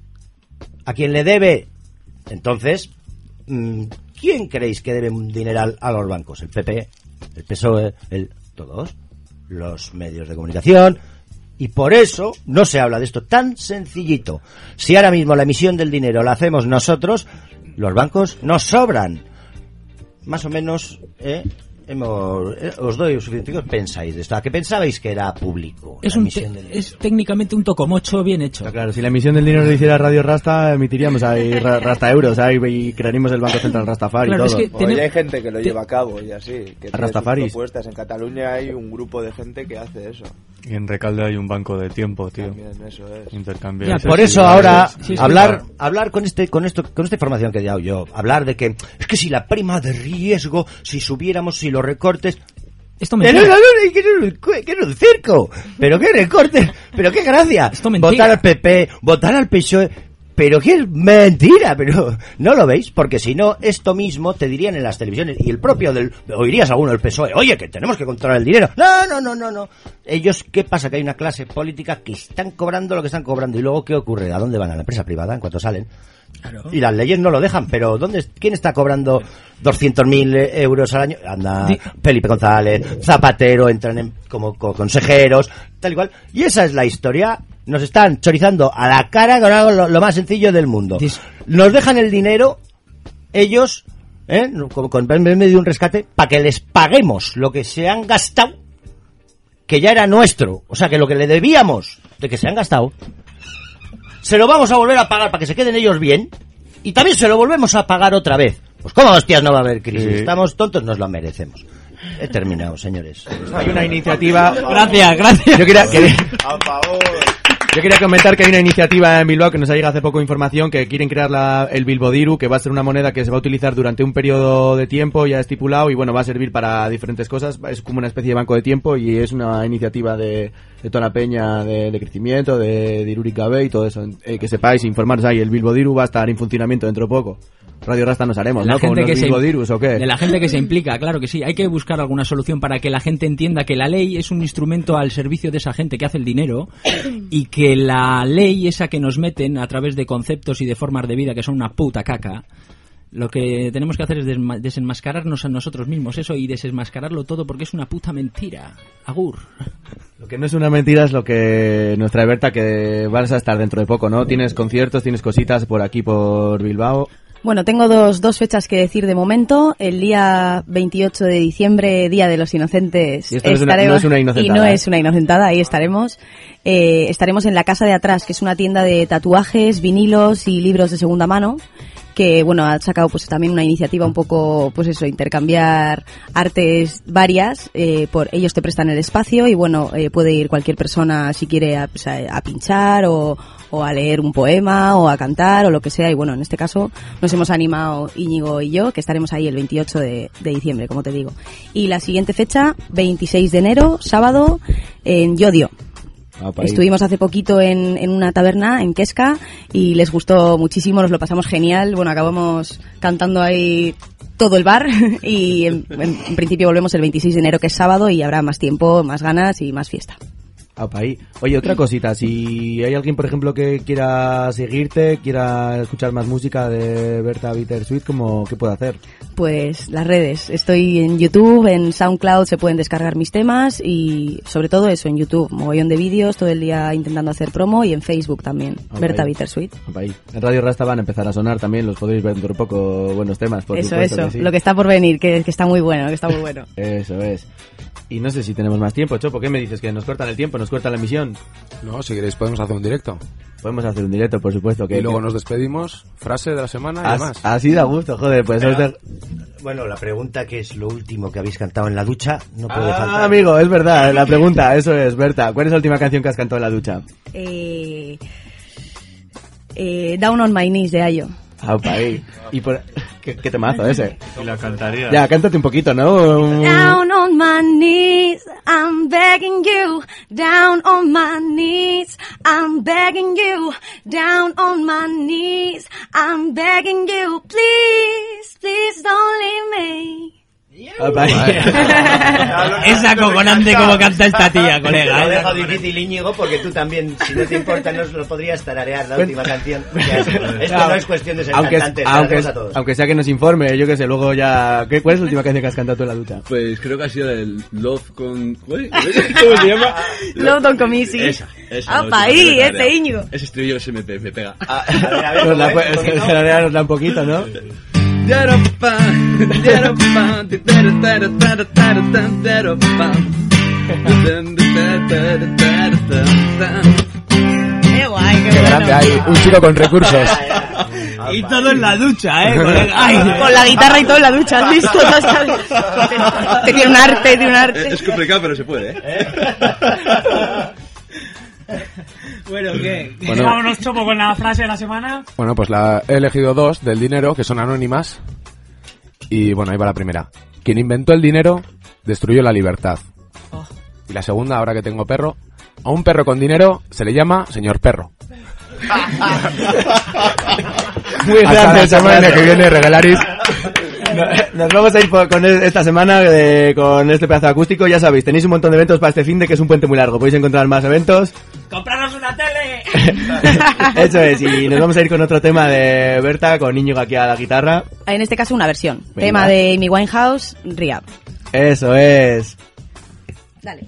A quien le debe. Entonces, ¿quién creéis que debe un dineral a los bancos? El P P, el P S O E, el, todos los medios de comunicación. Y por eso no se habla de esto tan sencillito. Si ahora mismo la emisión del dinero la hacemos nosotros, los bancos nos sobran. Más o menos, ¿eh? hemos, eh, os doy suficiente. ¿Qué os pensáis de esto? ¿A qué pensabais que era público? Es, la un emisión te- del es técnicamente un tocomocho bien hecho. Claro, si la emisión del dinero lo hiciera Radio Rasta, emitiríamos ahí ra- Rasta Euros, ahí y crearíamos el Banco Central Rastafari Claro, y es todo. que O Tiene- ya hay gente que lo te- lleva a cabo y así, que tiene Rastafaris. sus propuestas. En Cataluña hay un grupo de gente que hace eso. Y en Recalde hay un banco de tiempo, tío. También eso es. Intercambiar. Ya, por eso ahora Sí, sí, hablar hablar con este con esto con esta información que he dado yo, hablar de que es que si la prima de riesgo, si subiéramos, si los recortes. Esto Pero mentira. no, no, que no, que no es un circo, pero qué recortes, pero qué gracia. Esto mentira. Votar al P P, votar al P S O E, pero qué mentira, pero no lo veis, porque si no, esto mismo te dirían en las televisiones y el propio del, oirías a alguno del P S O E, oye, que tenemos que controlar el dinero. No, no, no, no, no. Ellos, ¿qué pasa? Que hay una clase política que están cobrando lo que están cobrando y luego, ¿qué ocurre? ¿A dónde van? A la empresa privada en cuanto salen. Claro. Y las leyes no lo dejan, pero ¿dónde? ¿Quién está cobrando doscientos mil euros al año? Anda, Di- Felipe González, Zapatero, entran en, como, como consejeros, tal y cual. Y esa es la historia. Nos están chorizando a la cara con algo lo, lo más sencillo del mundo. Dis- Nos dejan el dinero, ellos, ¿eh? Con, con en medio de un rescate, para que les paguemos lo que se han gastado, que ya era nuestro. O sea, que lo que le debíamos de que se han gastado, se lo vamos a volver a pagar para que se queden ellos bien, y también se lo volvemos a pagar otra vez. Pues cómo hostias no va a haber crisis, Sí. estamos tontos, nos lo merecemos. He terminado, señores. Hay una iniciativa. Gracias, gracias. Yo quería, quería- A favor. yo quería comentar que hay una iniciativa en Bilbao que nos ha llegado hace poco información que quieren crear la, el Bilbodiru, que va a ser una moneda que se va a utilizar durante un periodo de tiempo ya estipulado y bueno, va a servir para diferentes cosas. Es como una especie de banco de tiempo y es una iniciativa de, de toda la peña de, de crecimiento, de, de Iruricabe y todo eso. Eh, que sepáis, informaros ahí, el Bilbodiru va a estar en funcionamiento dentro de poco. Radio Rasta nos haremos, La ¿no? Como gente los que se, Bilbodirus, ¿o qué? de la gente que se implica, claro que sí. Hay que buscar alguna solución para que la gente entienda que la ley es un instrumento al servicio de esa gente que hace el dinero y que la ley esa que nos meten a través de conceptos y de formas de vida que son una puta caca. Lo que tenemos que hacer es desma- desenmascararnos a nosotros mismos, eso, y desenmascararlo todo porque es una puta mentira. Agur. Lo que no es una mentira es lo que nos trae Berta, que vas a estar dentro de poco, ¿no? Tienes conciertos, tienes cositas por aquí, por Bilbao. Bueno, tengo dos, dos fechas que decir de momento. El día veintiocho de diciembre, Día de los Inocentes, Y esto no es una- estaremos... no es una y inocentada, no ¿eh? es una inocentada, ahí estaremos. Eh, estaremos en la Casa de Atrás, que es una tienda de tatuajes, vinilos y libros de segunda mano, que bueno, ha sacado pues también una iniciativa un poco, pues eso, intercambiar artes varias, eh, por ellos te prestan el espacio y bueno, eh, puede ir cualquier persona si quiere a, pues, a, a pinchar o, o a leer un poema o a cantar o lo que sea, y bueno, en este caso nos hemos animado Íñigo y yo, que estaremos ahí el veintiocho de, de diciembre, como te digo. Y la siguiente fecha, veintiséis de enero, sábado, en Yodio. Ah, pa' ahí. Estuvimos hace poquito en, en una taberna en Quesca y les gustó muchísimo, nos lo pasamos genial. Bueno, acabamos cantando ahí todo el bar y en, en- en principio volvemos el veintiséis de enero, que es sábado, y habrá más tiempo, más ganas y más fiesta. Ah, pa' ahí. Oye, otra cosita, si hay alguien, por ejemplo, que quiera seguirte, quiera escuchar más música de Berta Bittersweet, ¿cómo, qué puede hacer? Pues las redes, estoy en YouTube, en SoundCloud se pueden descargar mis temas y sobre todo eso, en YouTube, mogollón de vídeos, todo el día intentando hacer promo, y en Facebook también, Ah, Berta pa' ahí. Bittersweet. Ah, pa' ahí. En Radio Rasta van a empezar a sonar también, los podéis ver dentro de poco, buenos temas, por Eso, supuesto eso, que sí. lo que está por venir, que, que está muy bueno, que está muy bueno. Eso es. Y no sé si tenemos más tiempo, Chopo, ¿qué me dices? ¿Que nos cortan el tiempo, nos cortan la emisión? No, si queréis podemos hacer un directo. Podemos hacer un directo, por supuesto. Que Y luego que- nos despedimos, frase de la semana y As- demás. Así da gusto, joder, pues... Pero- os de- Bueno, la pregunta, que es lo último que habéis cantado en la ducha, no puede Ah, faltar. amigo, es verdad, la pregunta, eso es, Berta. ¿Cuál es la última canción que has cantado en la ducha? Eh, eh, Down on My Knees de Ayo. Ah, pa' ahí. Y por... ¿Qué, qué temazo ese? Y la cantaría. Ya, cántate un poquito, ¿no? Down on my knees, I'm begging you. Down on my knees, I'm begging you. Down on my knees, I'm begging you. Please, please don't leave me. Ah, pa' ahí. Es acojonante como canta esta tía, Lo colega. he ¿eh? dejado difícil, Íñigo, porque tú también, si no te importa, nos lo podrías tararear la última canción. Ya, esto no es cuestión de ser aunque, cantante, aunque, a todos. aunque sea que nos informe, yo que sé, luego ya... ¿Qué, ¿Cuál es la última canción que has cantado tú en la ducha? Pues creo que ha sido el Love con... ¿Uy? ¿Cómo se llama? Love Don't Come Easy. Esa, esa. Ah, la pa' última ahí, que me este tarea. Íñigo. Ese estribillo se me, pe- me pega. A ver, a ver, Nos la, ¿cómo es? pues, ¿Un poquito? nos la un poquito, ¿no? Qué guay, qué, Qué grande, hay un chico con recursos. Y todo en la ducha, ¿eh? Con, el... Ay, con la guitarra y todo en la ducha, ¿has visto? Te tiene un arte, tiene un arte. Es complicado, pero se puede, ¿eh? Bueno, ¿qué? Bueno. Vámonos, Chopo, con la frase de la semana. Bueno, pues la, he elegido dos del dinero, que son anónimas. Y bueno, ahí va la primera. Quien inventó el dinero, destruyó la libertad. Oh. Y la segunda, ahora que tengo perro, a un perro con dinero se le llama señor perro. Muy Hasta la semana que viene, regalaris. Nos vamos a ir por, con esta semana de, con este pedazo acústico. Ya sabéis, tenéis un montón de eventos para este fin de que es un puente muy largo. Podéis encontrar más eventos. ¡Compraros una tele! Eso es, y nos vamos a ir con otro tema de Berta, con Íñigo aquí a la guitarra. En este caso una versión. Venga. Tema de Amy Winehouse, Rehab. Eso es. Dale.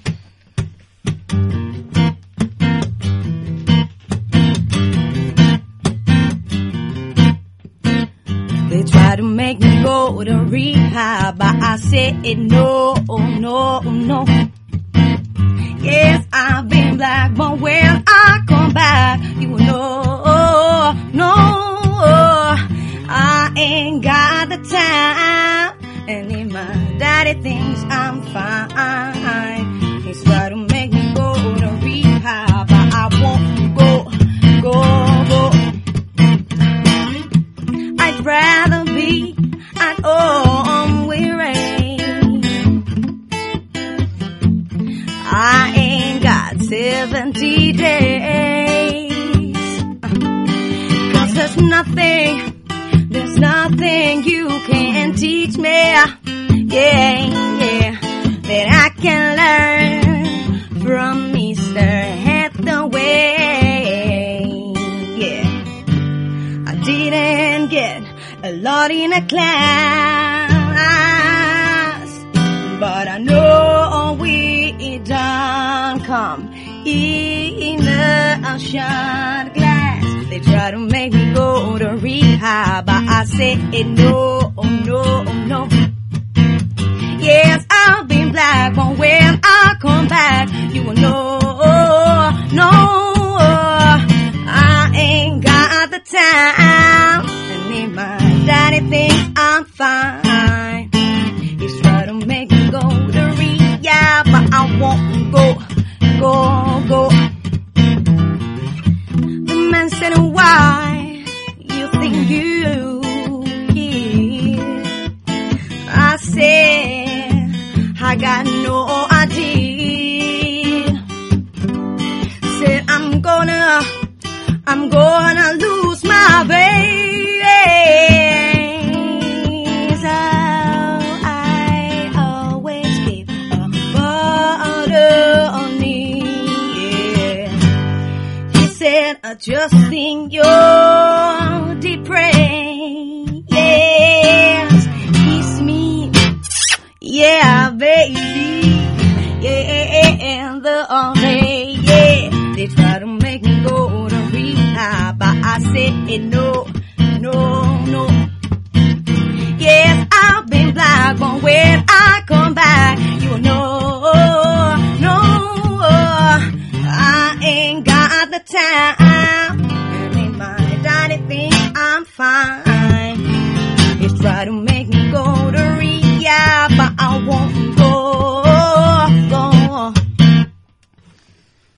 They try to make me go to rehab, but I said no, no, no. Yes, I've been black, but when I come back, you will know, no, I ain't got the time. And if my daddy thinks I'm fine, he's trying to make me go to rehab, but I won't go, go, go. I'd rather be at home weary. I ain't got seventy days. Cause there's nothing, there's nothing you can teach me. Yeah, yeah, that I can learn from Mister Hathaway. Yeah, I didn't get a lot in a class, but I know we don't come in a shot glass. They try to make me go to rehab, but I say no, no, no. Yes, I've been black, but when I come back, you will know, no, I ain't got the time. And if my daddy thinks I'm fine, he's trying to make me go to rehab, but I won't go, go, go. The man said, why you think you here? I said, I got no idea. Said, I'm gonna, I'm gonna lose my baby. So I always keep a bottle on me. Yeah. He said, I just think you're depraved. Yes, kiss me. Yeah, baby. Yeah, the only, yeah. They try to make me go to rehab, but I said no, no, no. Yes, I've been black, but when I come back, you know, no, I ain't got the time. And if my daddy thinks I'm fine, he's trying to make